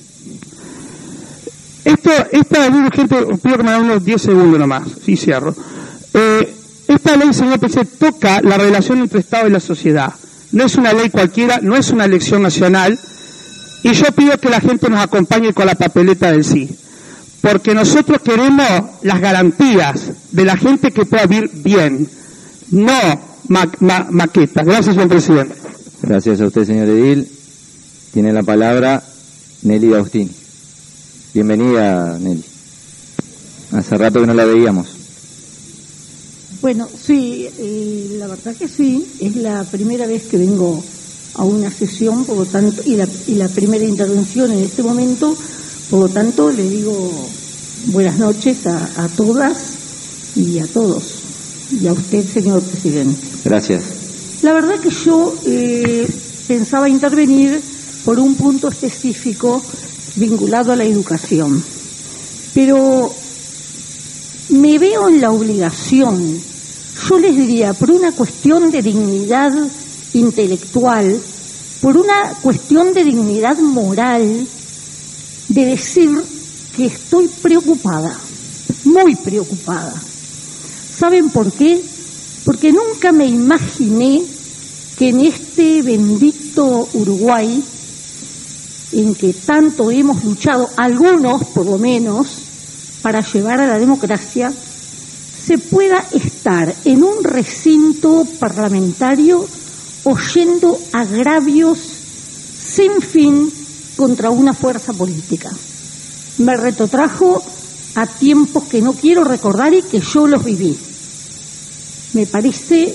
Esta ley urgente, pido que me hagan unos 10 segundos nomás, sí cierro. Esta ley, señor presidente, toca la relación entre Estado y la sociedad. No es una ley cualquiera, no es una elección nacional, y yo pido que la gente nos acompañe con la papeleta del sí. Porque nosotros queremos las garantías de la gente que pueda vivir bien, no maquetas. Gracias, señor presidente. Gracias a usted, señor Edil. Tiene la palabra Nelly Agustín. Bienvenida, Nelly. Hace rato que no la veíamos. Bueno, sí, la verdad que sí. Es la primera vez que vengo a una sesión, por lo tanto, y la primera intervención en este momento. Por lo tanto, le digo buenas noches a todas y a todos, y a usted, señor presidente. Gracias. La verdad que yo pensaba intervenir por un punto específico vinculado a la educación. pero me veo en la obligación, yo les diría, por una cuestión de dignidad intelectual, por una cuestión de dignidad moral, de decir que estoy preocupada, muy preocupada. ¿Saben por qué? Porque nunca me imaginé que en este bendito Uruguay, en que tanto hemos luchado, algunos por lo menos, para llevar a la democracia, se pueda estar en un recinto parlamentario oyendo agravios sin fin contra una fuerza política. Me retrotrajo a tiempos que no quiero recordar y que yo los viví. Me parece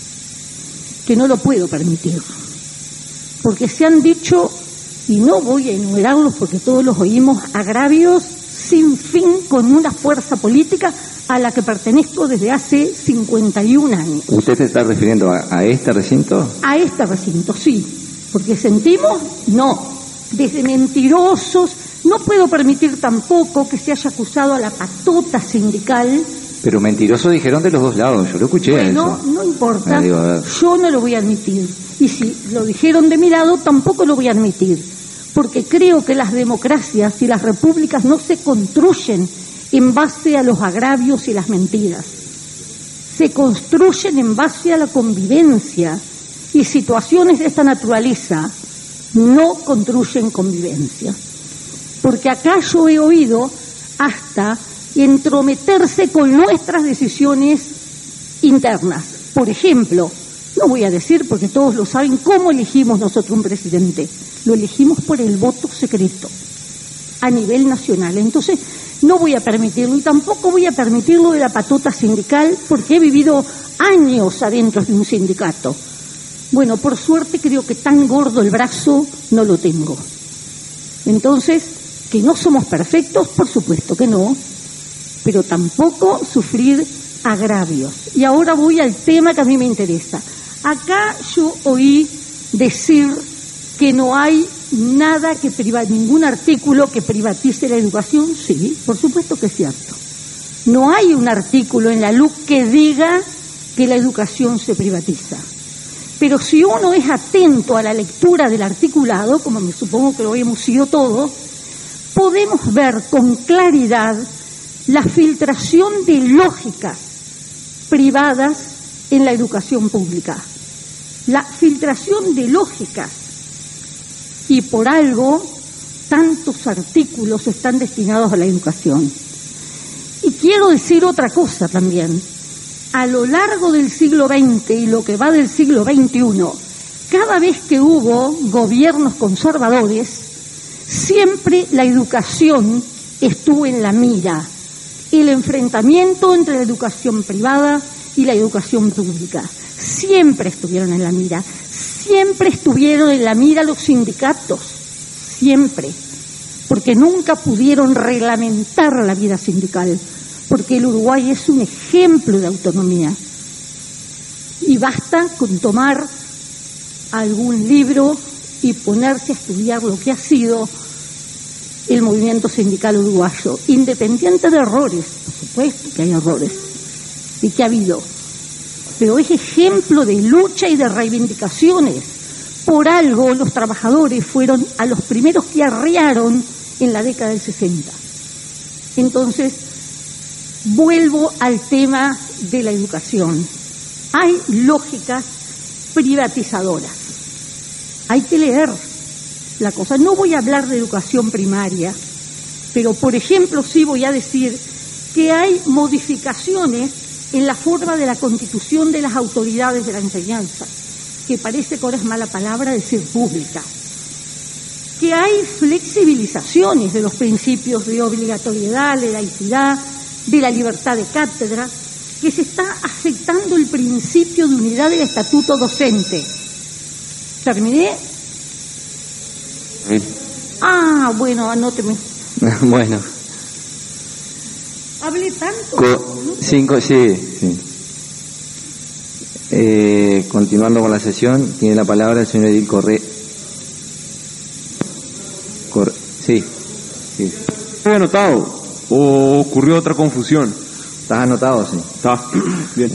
que no lo puedo permitir, porque se han dicho, y no voy a enumerarlos porque todos los oímos, agravios sin fin con una fuerza política a la que pertenezco desde hace 51 años. ¿Usted se está refiriendo a este recinto? A este recinto, sí, porque sentimos, no, desde mentirosos, no puedo permitir tampoco que se haya acusado a la patota sindical. Pero mentiroso dijeron de los dos lados, yo lo escuché. Bueno, eso. No importa, yo no lo voy a admitir. Y si lo dijeron de mi lado, tampoco lo voy a admitir. Porque creo que las democracias y las repúblicas no se construyen en base a los agravios y las mentiras. Se construyen en base a la convivencia. Y situaciones de esta naturaleza no construyen convivencia. Porque acá yo he oído hasta entrometerse con nuestras decisiones internas. Por ejemplo, no voy a decir porque todos lo saben cómo elegimos nosotros un presidente. Lo elegimos por el voto secreto a nivel nacional. Entonces no voy a permitirlo y tampoco voy a permitirlo de la patota sindical porque he vivido años adentro de un sindicato. Bueno, por suerte creo que tan gordo el brazo no lo tengo. Entonces, que no somos perfectos, por supuesto que no, pero tampoco sufrir agravios. Y ahora voy al tema que a mí me interesa. Acá yo oí decir que no hay nada que ningún artículo que privatice la educación. Sí, por supuesto que es cierto. No hay un artículo en la LUC que diga que la educación se privatiza. Pero si uno es atento a la lectura del articulado, como me supongo que lo hemos sido todos, podemos ver con claridad la filtración de lógicas privadas en la educación pública. La filtración de lógicas. Y por algo, tantos artículos están destinados a la educación. Y quiero decir otra cosa también. A lo largo del siglo XX y lo que va del siglo XXI, cada vez que hubo gobiernos conservadores, siempre la educación estuvo en la mira. El enfrentamiento entre la educación privada y la educación pública. Siempre estuvieron en la mira. Siempre estuvieron en la mira los sindicatos. Siempre. Porque nunca pudieron reglamentar la vida sindical. Porque el Uruguay es un ejemplo de autonomía. Y basta con tomar algún libro y ponerse a estudiar lo que ha sido el movimiento sindical uruguayo, independiente de errores, por supuesto que hay errores, y que ha habido, pero es ejemplo de lucha y de reivindicaciones. Por algo los trabajadores fueron a los primeros que arriaron en la década del 60. Entonces, vuelvo al tema de la educación. Hay lógicas privatizadoras. Hay que leer la cosa. No voy a hablar de educación primaria, pero por ejemplo sí voy a decir que hay modificaciones en la forma de la constitución de las autoridades de la enseñanza, que parece que ahora es mala palabra decir pública, que hay flexibilizaciones de los principios de obligatoriedad, de laicidad, de la libertad de cátedra, que se está afectando el principio de unidad del estatuto docente. ¿Terminé? Ah, bueno, anóteme. Bueno. Hablé tanto. Sí. Continuando con la sesión, tiene la palabra el señor Edil Correa. Sí. He anotado. ¿O ocurrió otra confusión? ¿Estás anotado? Sí. Está. Bien.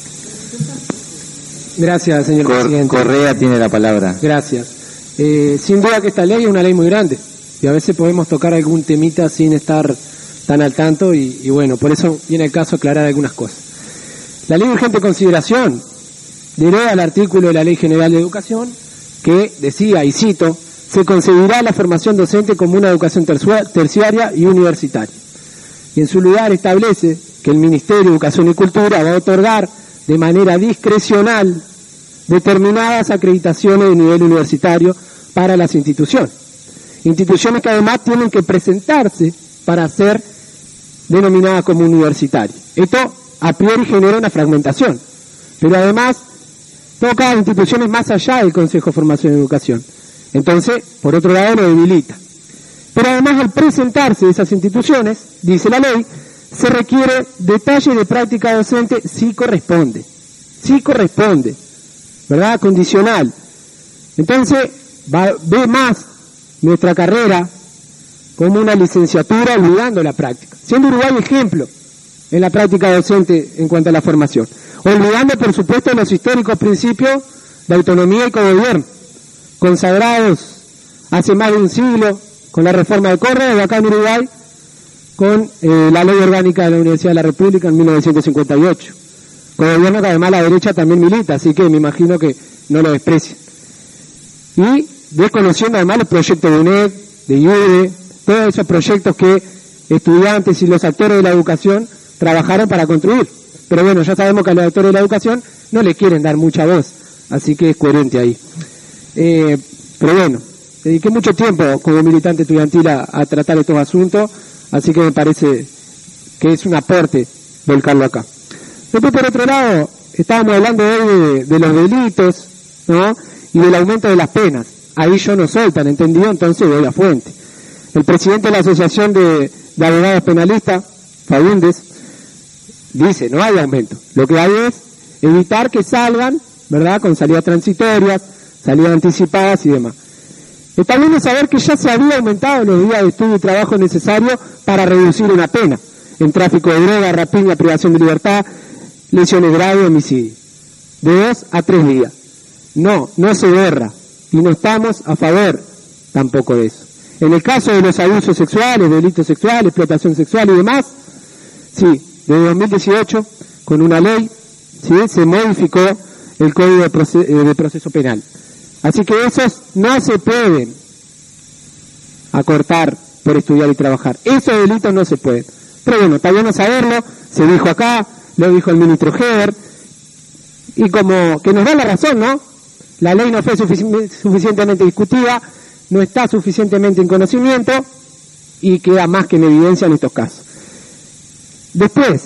Gracias, señor presidente. Correa tiene la palabra. Gracias. Sin duda que esta ley es una ley muy grande y a veces podemos tocar algún temita sin estar tan al tanto y bueno, por eso viene el caso aclarar algunas cosas. La ley de urgente consideración deroga el artículo de la Ley General de Educación que decía, y cito, se concebirá la formación docente como una educación terciaria y universitaria. Y en su lugar establece que el Ministerio de Educación y Cultura va a otorgar de manera discrecional determinadas acreditaciones de nivel universitario para las instituciones. Instituciones que además tienen que presentarse para ser denominadas como universitarias. Esto a priori genera una fragmentación, pero además toca a instituciones más allá del Consejo de Formación y Educación. Entonces, por otro lado, lo debilita. Pero además, al presentarse esas instituciones, dice la ley, se requiere detalle de práctica docente si corresponde, ¿verdad? Condicional. Entonces, ve más nuestra carrera como una licenciatura olvidando la práctica. Siendo Uruguay ejemplo en la práctica docente en cuanto a la formación. Olvidando, por supuesto, los históricos principios de autonomía y cogobierno, consagrados hace más de un siglo con la reforma de Córdoba y acá en Uruguay con la ley orgánica de la Universidad de la República en 1958. Cogobierno que además la derecha también milita, así que me imagino que no lo desprecian. Y desconociendo además los proyectos de UNED, de IUDE, todos esos proyectos que estudiantes y los actores de la educación trabajaron para construir. Pero bueno, ya sabemos que a los actores de la educación no le quieren dar mucha voz, así que es coherente ahí. Pero bueno, dediqué mucho tiempo como militante estudiantil a tratar estos asuntos, así que me parece que es un aporte volcarlo acá. Después, por otro lado, estábamos hablando hoy de los delitos, ¿no? Y del aumento de las penas. Ahí yo no soy tan entendido, entonces voy a fuente. El presidente de la Asociación de Abogados Penalistas, Faúndez, dice, no hay aumento. Lo que hay es evitar que salgan, ¿verdad?, con salidas transitorias, salidas anticipadas y demás. Está bien saber que ya se había aumentado los días de estudio y trabajo necesarios para reducir una pena en tráfico de droga, rapiña, privación de libertad, lesiones graves, homicidio. De 2 a 3 días. No se borra. Y no estamos a favor tampoco de eso. En el caso de los abusos sexuales, delitos sexuales, explotación sexual y demás, sí, desde 2018, con una ley, sí, se modificó el Código de Proceso Penal. Así que esos no se pueden acortar por estudiar y trabajar. Esos delitos no se pueden. Pero bueno, está bueno saberlo, se dijo acá, lo dijo el ministro Heber, y como que nos da la razón, ¿no? La ley no fue suficientemente discutida, no está suficientemente en conocimiento, y queda más que en evidencia en estos casos. Después,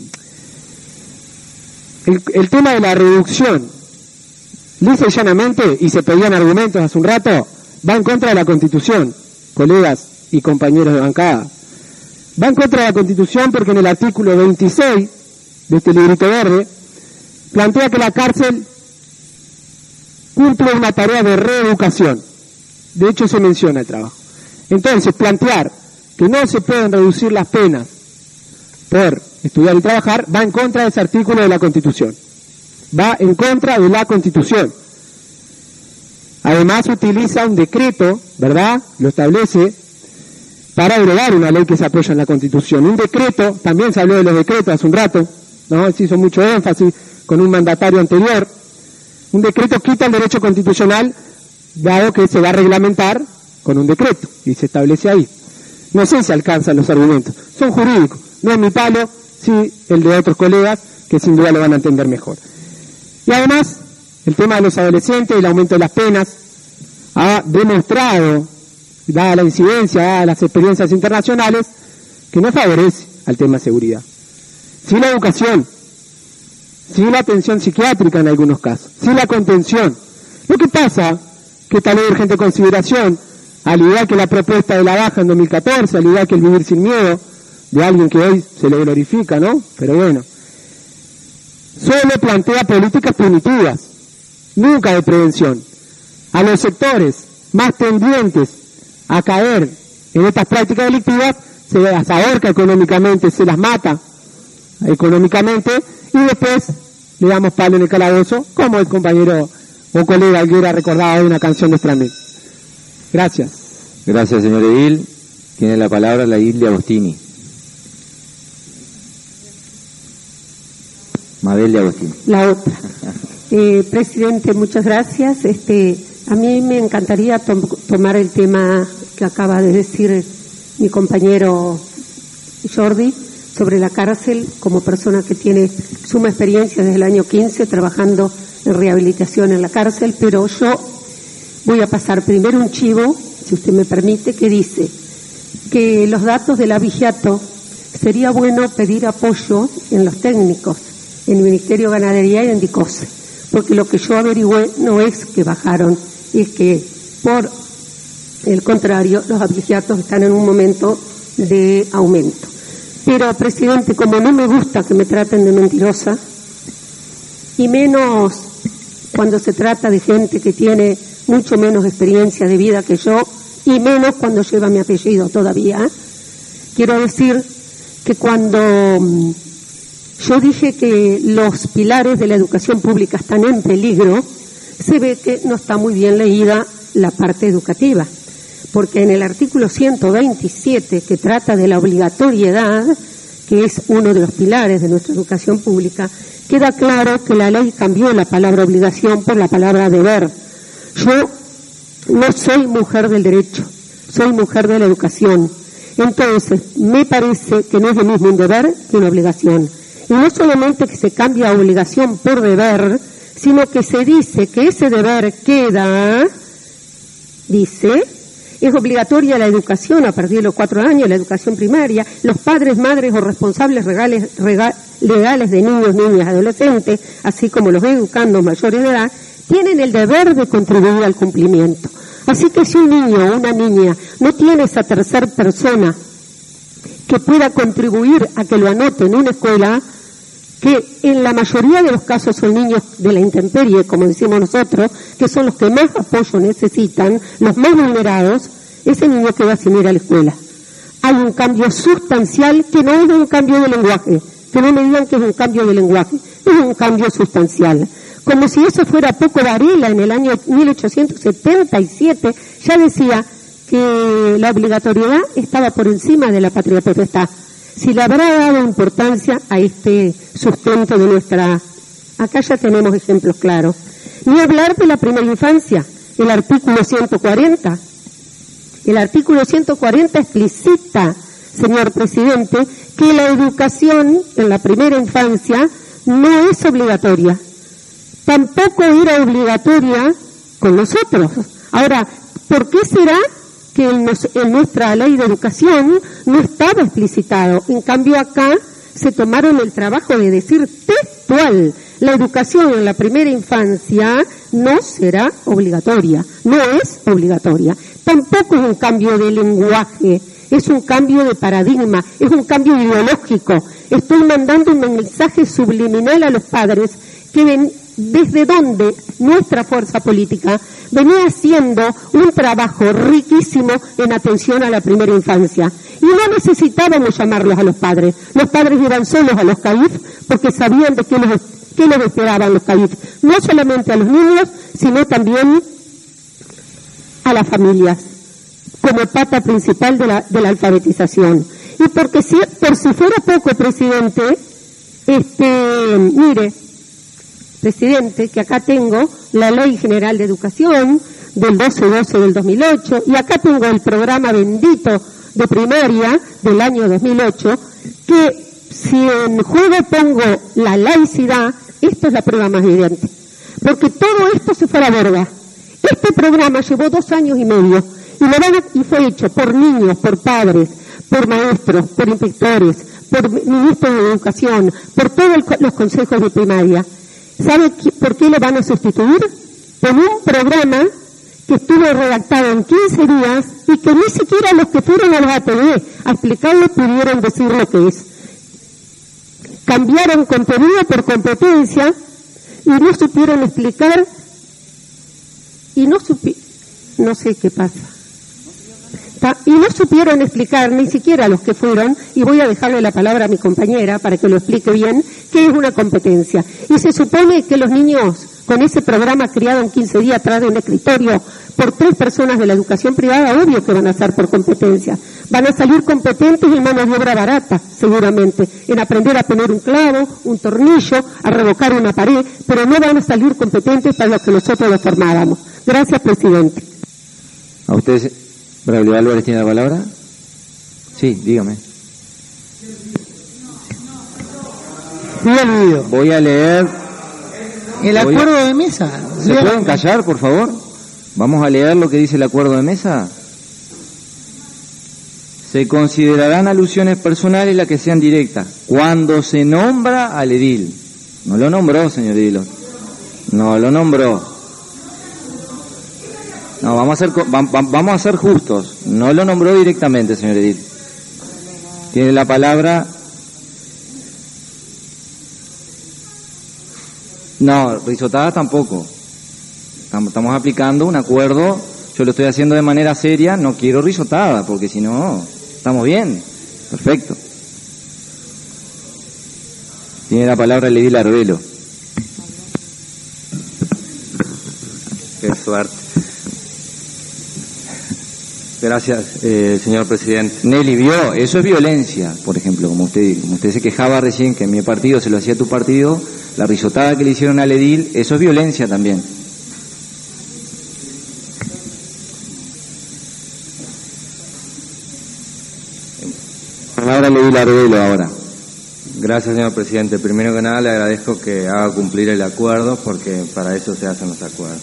el tema de la reducción, lisa y llanamente, y se pedían argumentos hace un rato, va en contra de la Constitución, colegas y compañeros de bancada. Va en contra de la Constitución porque en el artículo 26 de este librito verde plantea que la cárcel cumple una tarea de reeducación. De hecho, se menciona el trabajo. Entonces, plantear que no se pueden reducir las penas por estudiar y trabajar va en contra de ese artículo de la Constitución. Va en contra de la Constitución. Además, utiliza un decreto, ¿verdad?, lo establece, para derogar una ley que se apoya en la Constitución. Un decreto, también se habló de los decretos hace un rato, ¿no? Se hizo mucho énfasis con un mandatario anterior. Un decreto quita el derecho constitucional, dado que se va a reglamentar con un decreto, y se establece ahí. No sé si alcanzan los argumentos, son jurídicos, no es mi palo, sí el de otros colegas, que sin duda lo van a entender mejor. Y además, el tema de los adolescentes, el aumento de las penas, ha demostrado, dada la incidencia, dada las experiencias internacionales, que no favorece al tema de seguridad. Sí la educación, sí la atención psiquiátrica en algunos casos, sí la contención. Lo que pasa que esta ley de urgente consideración, al igual que la propuesta de la baja en 2014, al igual que el vivir sin miedo, de alguien que hoy se le glorifica, ¿no? Pero bueno, solo plantea políticas punitivas, nunca de prevención. A los sectores más tendientes a caer en estas prácticas delictivas se las ahorca económicamente, se las mata económicamente, y después le damos palo en el calabozo, como el compañero o colega Alguera recordaba de una canción de Stranded. Gracias. Gracias, señor edil. Tiene la palabra la edil de Agostini. Mabel de Agostini. La otra. Presidente, muchas gracias. A mí me encantaría tomar el tema que acaba de decir mi compañero Jordi sobre la cárcel, como persona que tiene suma experiencia desde el año 15 trabajando en rehabilitación en la cárcel, pero yo voy a pasar primero un chivo, si usted me permite, que dice que los datos del abigeato sería bueno pedir apoyo en los técnicos, en el Ministerio de Ganadería y en DICOSE, porque lo que yo averigüé no es que bajaron, es que por el contrario los abigeatos están en un momento de aumento. Pero, presidente, como no me gusta que me traten de mentirosa, y menos cuando se trata de gente que tiene mucho menos experiencia de vida que yo, y menos cuando lleva mi apellido todavía, quiero decir que cuando yo dije que los pilares de la educación pública están en peligro, se ve que no está muy bien leída la parte educativa, porque en el artículo 127, que trata de la obligatoriedad, que es uno de los pilares de nuestra educación pública, queda claro que la ley cambió la palabra obligación por la palabra deber. Yo no soy mujer del derecho, soy mujer de la educación. Entonces, me parece que no es lo mismo un deber que una obligación. Y no solamente que se cambia obligación por deber, sino que se dice que ese deber queda, dice, es obligatoria la educación a partir de los 4 años, la educación primaria. Los padres, madres o responsables legales de niños, niñas, adolescentes, así como los educandos mayores de edad, tienen el deber de contribuir al cumplimiento. Así que si un niño o una niña no tiene esa tercera persona que pueda contribuir a que lo anote en una escuela, que en la mayoría de los casos son niños de la intemperie, como decimos nosotros, que son los que más apoyo necesitan, los más vulnerados, ese niño queda sin ir a la escuela. Hay un cambio sustancial que no es un cambio de lenguaje, que no me digan que es un cambio de lenguaje, es un cambio sustancial. Como si eso fuera poco, Varela en el año 1877 ya decía que la obligatoriedad estaba por encima de la patria potestad. Si le habrá dado importancia a este sustento de nuestra... Acá ya tenemos ejemplos claros. Ni hablar de la primera infancia, el artículo 140. El artículo 140 explicita, señor presidente, que la educación en la primera infancia no es obligatoria. Tampoco era obligatoria con nosotros. Ahora, ¿por qué será que en nuestra ley de educación no estaba explicitado? En cambio acá se tomaron el trabajo de decir textual: la educación en la primera infancia no será obligatoria, no es obligatoria. Tampoco es un cambio de lenguaje, es un cambio de paradigma, es un cambio ideológico. Estoy mandando un mensaje subliminal a los padres que ven desde donde nuestra fuerza política venía haciendo un trabajo riquísimo en atención a la primera infancia. Y no necesitábamos llamarlos a los padres. Los padres iban solos a los CAIF porque sabían de qué les esperaban los CAIF. No solamente a los niños, sino también a las familias, como pata principal de la alfabetización. Y porque por si fuera poco, presidente, mire, presidente, que acá tengo la Ley General de Educación del 12/12 del 2008, y acá tengo el programa bendito de primaria del año 2008, que si en juego pongo la laicidad, esto es la prueba más evidente, porque todo esto se fue a la verga. Este programa llevó 2 años y medio, y fue hecho por niños, por padres, por maestros, por inspectores, por ministros de Educación, por todos los consejos de primaria. ¿Sabe por qué lo van a sustituir? Por un programa que estuvo redactado en 15 días y que ni siquiera los que fueron a la ATV a explicarlo pudieron decir lo que es. Cambiaron contenido por competencia y no supieron explicar y no sé qué pasa. esta y no supieron explicar ni siquiera a los que fueron, y voy a dejarle la palabra a mi compañera para que lo explique bien, qué es una competencia. Y se supone que los niños, con ese programa criado en 15 días atrás de un escritorio por 3 personas de la educación privada, obvio que van a ser por competencia. Van a salir competentes en mano de obra barata, seguramente, en aprender a poner un clavo, un tornillo, a revocar una pared, pero no van a salir competentes para lo que nosotros los formábamos. Gracias, presidente. ¿A usted, Braulio Álvarez, tiene la palabra? Sí, dígame. Voy a leer... El acuerdo de mesa. ¿Se pueden callar, por favor? Vamos a leer lo que dice el acuerdo de mesa. Se considerarán alusiones personales las que sean directas cuando se nombra al edil. No lo nombró, señor Edil. No lo nombró. No, vamos a ser justos. No lo nombró directamente, señor Edil. Tiene la palabra. No, risotadas tampoco. Estamos aplicando un acuerdo. Yo lo estoy haciendo de manera seria. No quiero risotada, porque si no, estamos bien. Perfecto. Tiene la palabra el edil Arbelo. Qué suerte. Gracias, señor presidente. Nelly, vio, eso es violencia, por ejemplo, como usted se quejaba recién que en mi partido se lo hacía a tu partido, la risotada que le hicieron al edil, eso es violencia también. Palabra al edil Arbelo ahora. Gracias, señor presidente. Primero que nada le agradezco que haga cumplir el acuerdo, porque para eso se hacen los acuerdos.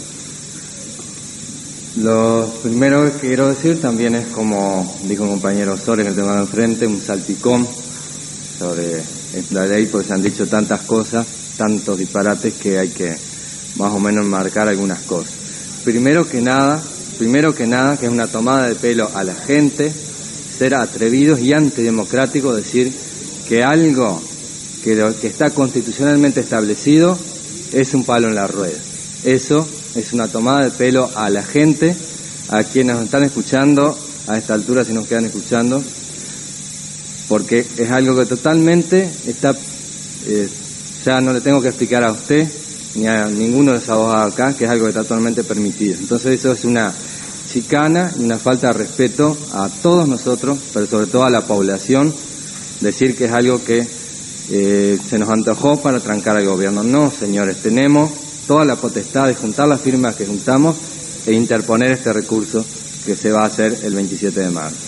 Lo primero que quiero decir también es, como dijo un compañero Sores que tengo enfrente, un salpicón sobre la ley, porque se han dicho tantas cosas, tantos disparates, que hay que más o menos marcar algunas cosas. Primero que nada, que es una tomada de pelo a la gente, ser atrevidos y antidemocráticos, decir que algo que está constitucionalmente establecido es un palo en la rueda. Eso es una tomada de pelo a la gente, a quienes nos están escuchando, a esta altura si nos quedan escuchando, porque es algo que totalmente está, ya no le tengo que explicar a usted, ni a ninguno de los abogados acá, que es algo que está totalmente permitido. Entonces eso es una chicana y una falta de respeto a todos nosotros, pero sobre todo a la población, decir que es algo que se nos antojó para trancar al gobierno. No, señores, tenemos toda la potestad de juntar las firmas que juntamos e interponer este recurso que se va a hacer el 27 de marzo.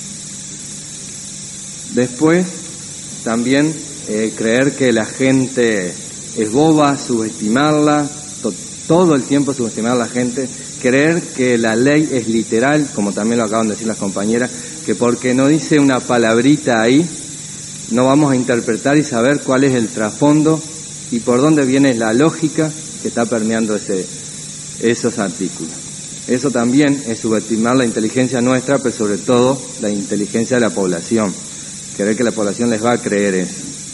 Después, también creer que la gente es boba, subestimarla, todo el tiempo subestimar a la gente, creer que la ley es literal, como también lo acaban de decir las compañeras, que porque no dice una palabrita ahí, no vamos a interpretar y saber cuál es el trasfondo y por dónde viene la lógica que está permeando esos artículos. Eso también es subestimar la inteligencia nuestra, pero sobre todo la inteligencia de la población. Creer que la población les va a creer eso.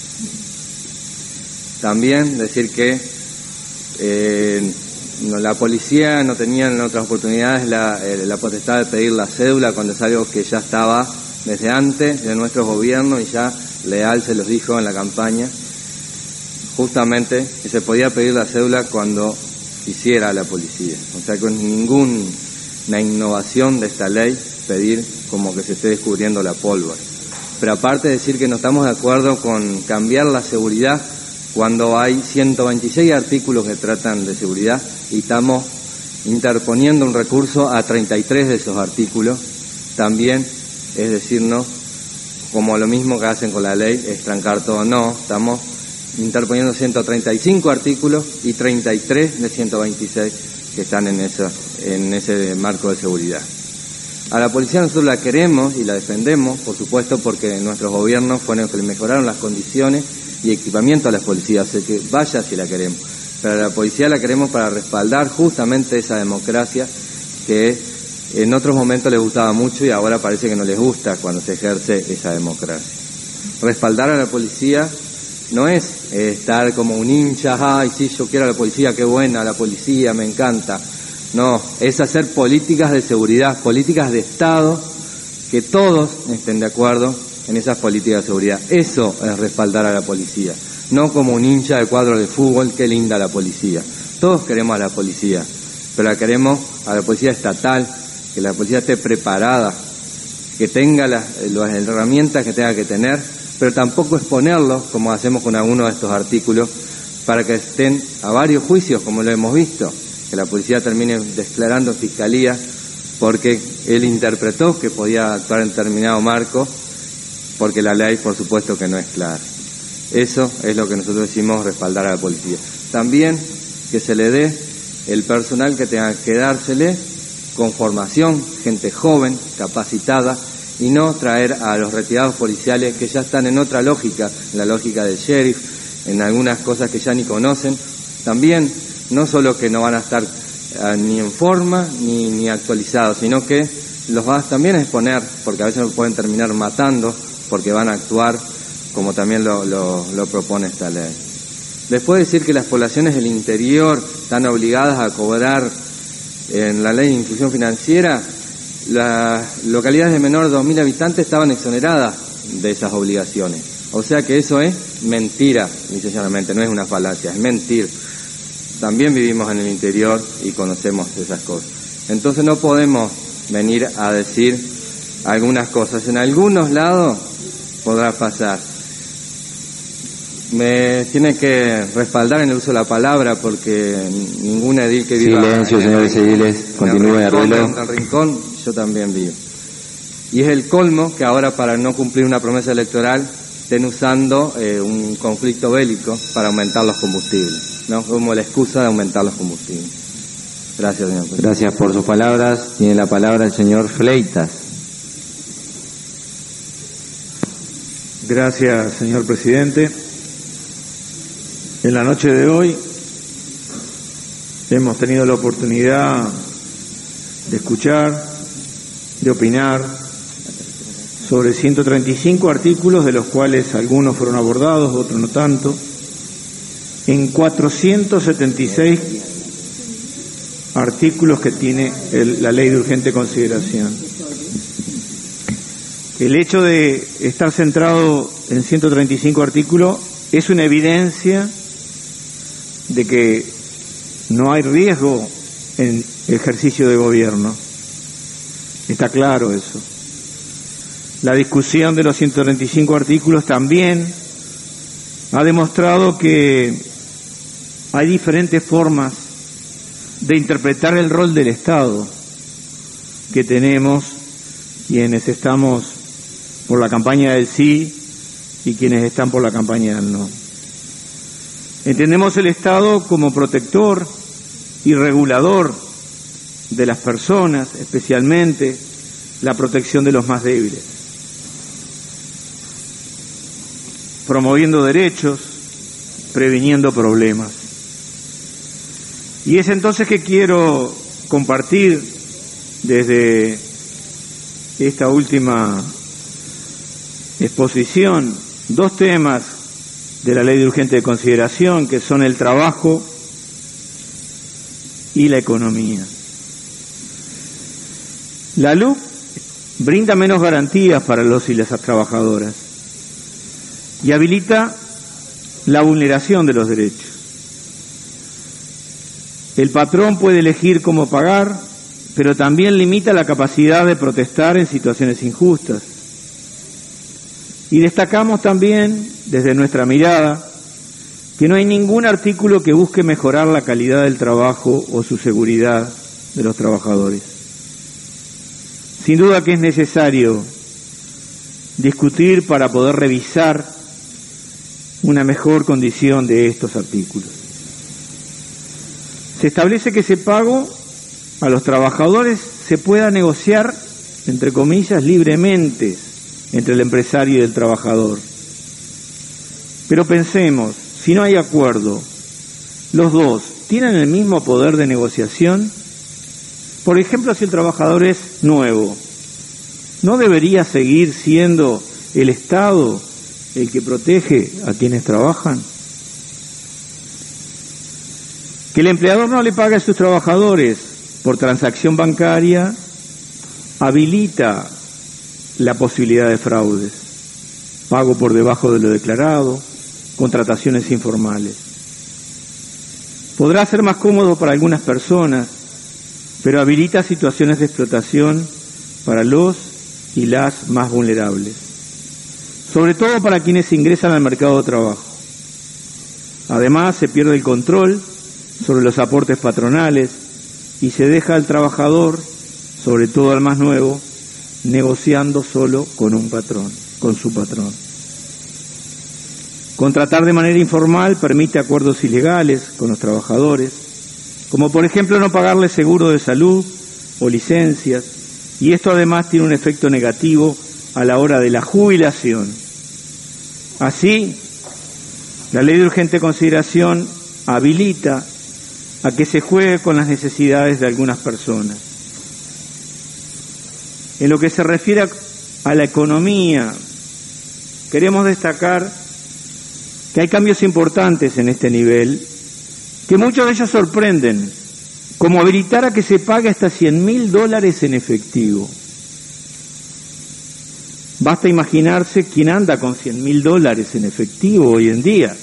También decir que la policía no tenía en otras oportunidades la potestad de pedir la cédula, cuando es algo que ya estaba desde antes de nuestro gobierno y ya Leal se los dijo en la campaña, justamente que se podía pedir la cédula cuando quisiera la policía. O sea, con ninguna innovación de esta ley pedir como que se esté descubriendo la pólvora. Pero aparte de decir que no estamos de acuerdo con cambiar la seguridad cuando hay 126 artículos que tratan de seguridad y estamos interponiendo un recurso a 33 de esos artículos, también es decirnos, como lo mismo que hacen con la ley, es trancar todo. No, estamos interponiendo 135 artículos y 33 de 126 que están en ese marco de seguridad. A la policía nosotros la queremos y la defendemos, por supuesto, porque nuestros gobiernos fueron los que le mejoraron las condiciones y equipamiento a las policías, así que vaya si la queremos. Pero a la policía la queremos para respaldar justamente esa democracia que en otros momentos les gustaba mucho y ahora parece que no les gusta cuando se ejerce esa democracia. Respaldar a la policía no es estar como un hincha, ay sí, yo quiero a la policía, qué buena la policía, me encanta. No, es hacer políticas de seguridad, políticas de Estado que todos estén de acuerdo en esas políticas de seguridad. Eso es respaldar a la policía, no como un hincha de cuadro de fútbol, qué linda la policía. Todos queremos a la policía, pero la queremos a la policía estatal, que la policía esté preparada, que tenga las herramientas que tenga que tener, pero tampoco exponerlos, como hacemos con algunos de estos artículos, para que estén a varios juicios, como lo hemos visto, que la policía termine declarando fiscalía porque él interpretó que podía actuar en determinado marco, porque la ley, por supuesto, que no es clara. Eso es lo que nosotros decimos respaldar a la policía. También que se le dé el personal que tenga que dársele con formación, gente joven, capacitada, y no traer a los retirados policiales que ya están en otra lógica, en la lógica del sheriff, en algunas cosas que ya ni conocen. También, no solo que no van a estar ni en forma ni actualizados, sino que los vas también a exponer, porque a veces nos pueden terminar matando, porque van a actuar como también lo propone esta ley. Después decir que las poblaciones del interior están obligadas a cobrar en la ley de inclusión financiera, las localidades de menor de 2.000 habitantes estaban exoneradas de esas obligaciones. O sea que eso es mentira, licenciadamente, no es una falacia, es mentir. También vivimos en el interior y conocemos esas cosas. Entonces no podemos venir a decir algunas cosas. En algunos lados podrá pasar. Me tiene que respaldar en el uso de la palabra porque ningún edil que viva... Silencio, señores ediles, continúe el reloj. En el rincón, yo también vivo. Y es el colmo que ahora, para no cumplir una promesa electoral, estén usando un conflicto bélico para aumentar los combustibles, ¿no? Como la excusa de aumentar los combustibles. Gracias, señor presidente. Gracias por sus palabras. Tiene la palabra el señor Fleitas. Gracias, señor presidente. En la noche de hoy hemos tenido la oportunidad de escuchar, de opinar sobre 135 artículos, de los cuales algunos fueron abordados, otros no tanto, en 476 artículos que tiene la ley de urgente consideración. El hecho de estar centrado en 135 artículos es una evidencia de que no hay riesgo en ejercicio de gobierno. Está claro eso. La discusión de los 135 artículos también ha demostrado que hay diferentes formas de interpretar el rol del Estado que tenemos quienes estamos por la campaña del sí y quienes están por la campaña del no. Entendemos el Estado como protector y regulador de las personas, especialmente la protección de los más débiles, promoviendo derechos, previniendo problemas. Y es entonces que quiero compartir desde esta última exposición dos temas de la ley de urgente consideración, que son el trabajo y la economía. La LUC brinda menos garantías para los y las trabajadoras y habilita la vulneración de los derechos. El patrón puede elegir cómo pagar, pero también limita la capacidad de protestar en situaciones injustas. Y destacamos también, desde nuestra mirada, que no hay ningún artículo que busque mejorar la calidad del trabajo o su seguridad de los trabajadores. Sin duda que es necesario discutir para poder revisar una mejor condición de estos artículos. Se establece que ese pago a los trabajadores se pueda negociar, entre comillas, libremente entre el empresario y el trabajador. Pero pensemos, si no hay acuerdo, ¿los dos tienen el mismo poder de negociación? Por ejemplo, si el trabajador es nuevo, ¿no debería seguir siendo el Estado el que protege a quienes trabajan? Que el empleador no le pague a sus trabajadores por transacción bancaria habilita la posibilidad de fraudes, pago por debajo de lo declarado, contrataciones informales. Podrá ser más cómodo para algunas personas, pero habilita situaciones de explotación para los y las más vulnerables, sobre todo para quienes ingresan al mercado de trabajo. Además, se pierde el control sobre los aportes patronales y se deja al trabajador, sobre todo al más nuevo, negociando solo con un patrón, con su patrón. Contratar de manera informal permite acuerdos ilegales con los trabajadores, como por ejemplo no pagarles seguro de salud o licencias, y esto además tiene un efecto negativo a la hora de la jubilación. Así, la ley de urgente consideración habilita a que se juegue con las necesidades de algunas personas. En lo que se refiere a la economía, queremos destacar que hay cambios importantes en este nivel, que muchos de ellos sorprenden, como habilitar a que se pague hasta $100.000 en efectivo. Basta imaginarse quién anda con $100.000 en efectivo hoy en día.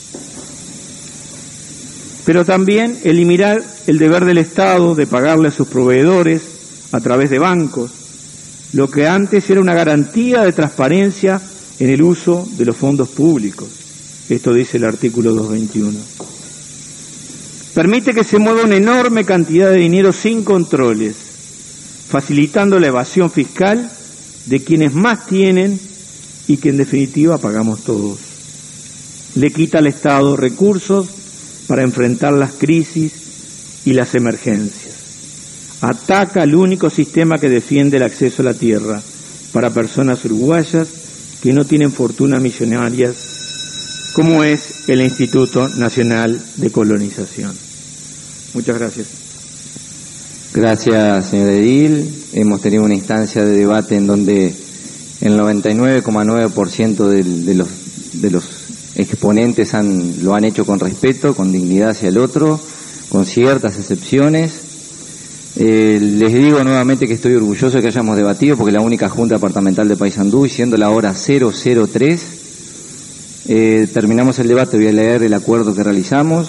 Pero también eliminar el deber del Estado de pagarle a sus proveedores a través de bancos, lo que antes era una garantía de transparencia en el uso de los fondos públicos. Esto dice el artículo 221. Permite que se mueva una enorme cantidad de dinero sin controles, facilitando la evasión fiscal de quienes más tienen y que en definitiva pagamos todos. Le quita al Estado recursos para enfrentar las crisis y las emergencias. Ataca al único sistema que defiende el acceso a la tierra para personas uruguayas que no tienen fortunas millonarias, como es el Instituto Nacional de Colonización. Muchas gracias. Gracias, señor edil. Hemos tenido una instancia de debate en donde el 99,9% de los exponentes lo han hecho con respeto, con dignidad hacia el otro, con ciertas excepciones. Les digo nuevamente que estoy orgulloso de que hayamos debatido, porque la única Junta Departamental de Paysandú, y siendo la hora 003, terminamos el debate. Voy a leer el acuerdo que realizamos.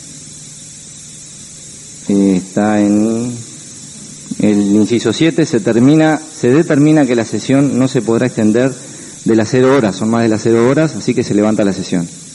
Está en el inciso 7, se determina que la sesión no se podrá extender de las 0 horas, son más de las 0 horas, así que se levanta la sesión.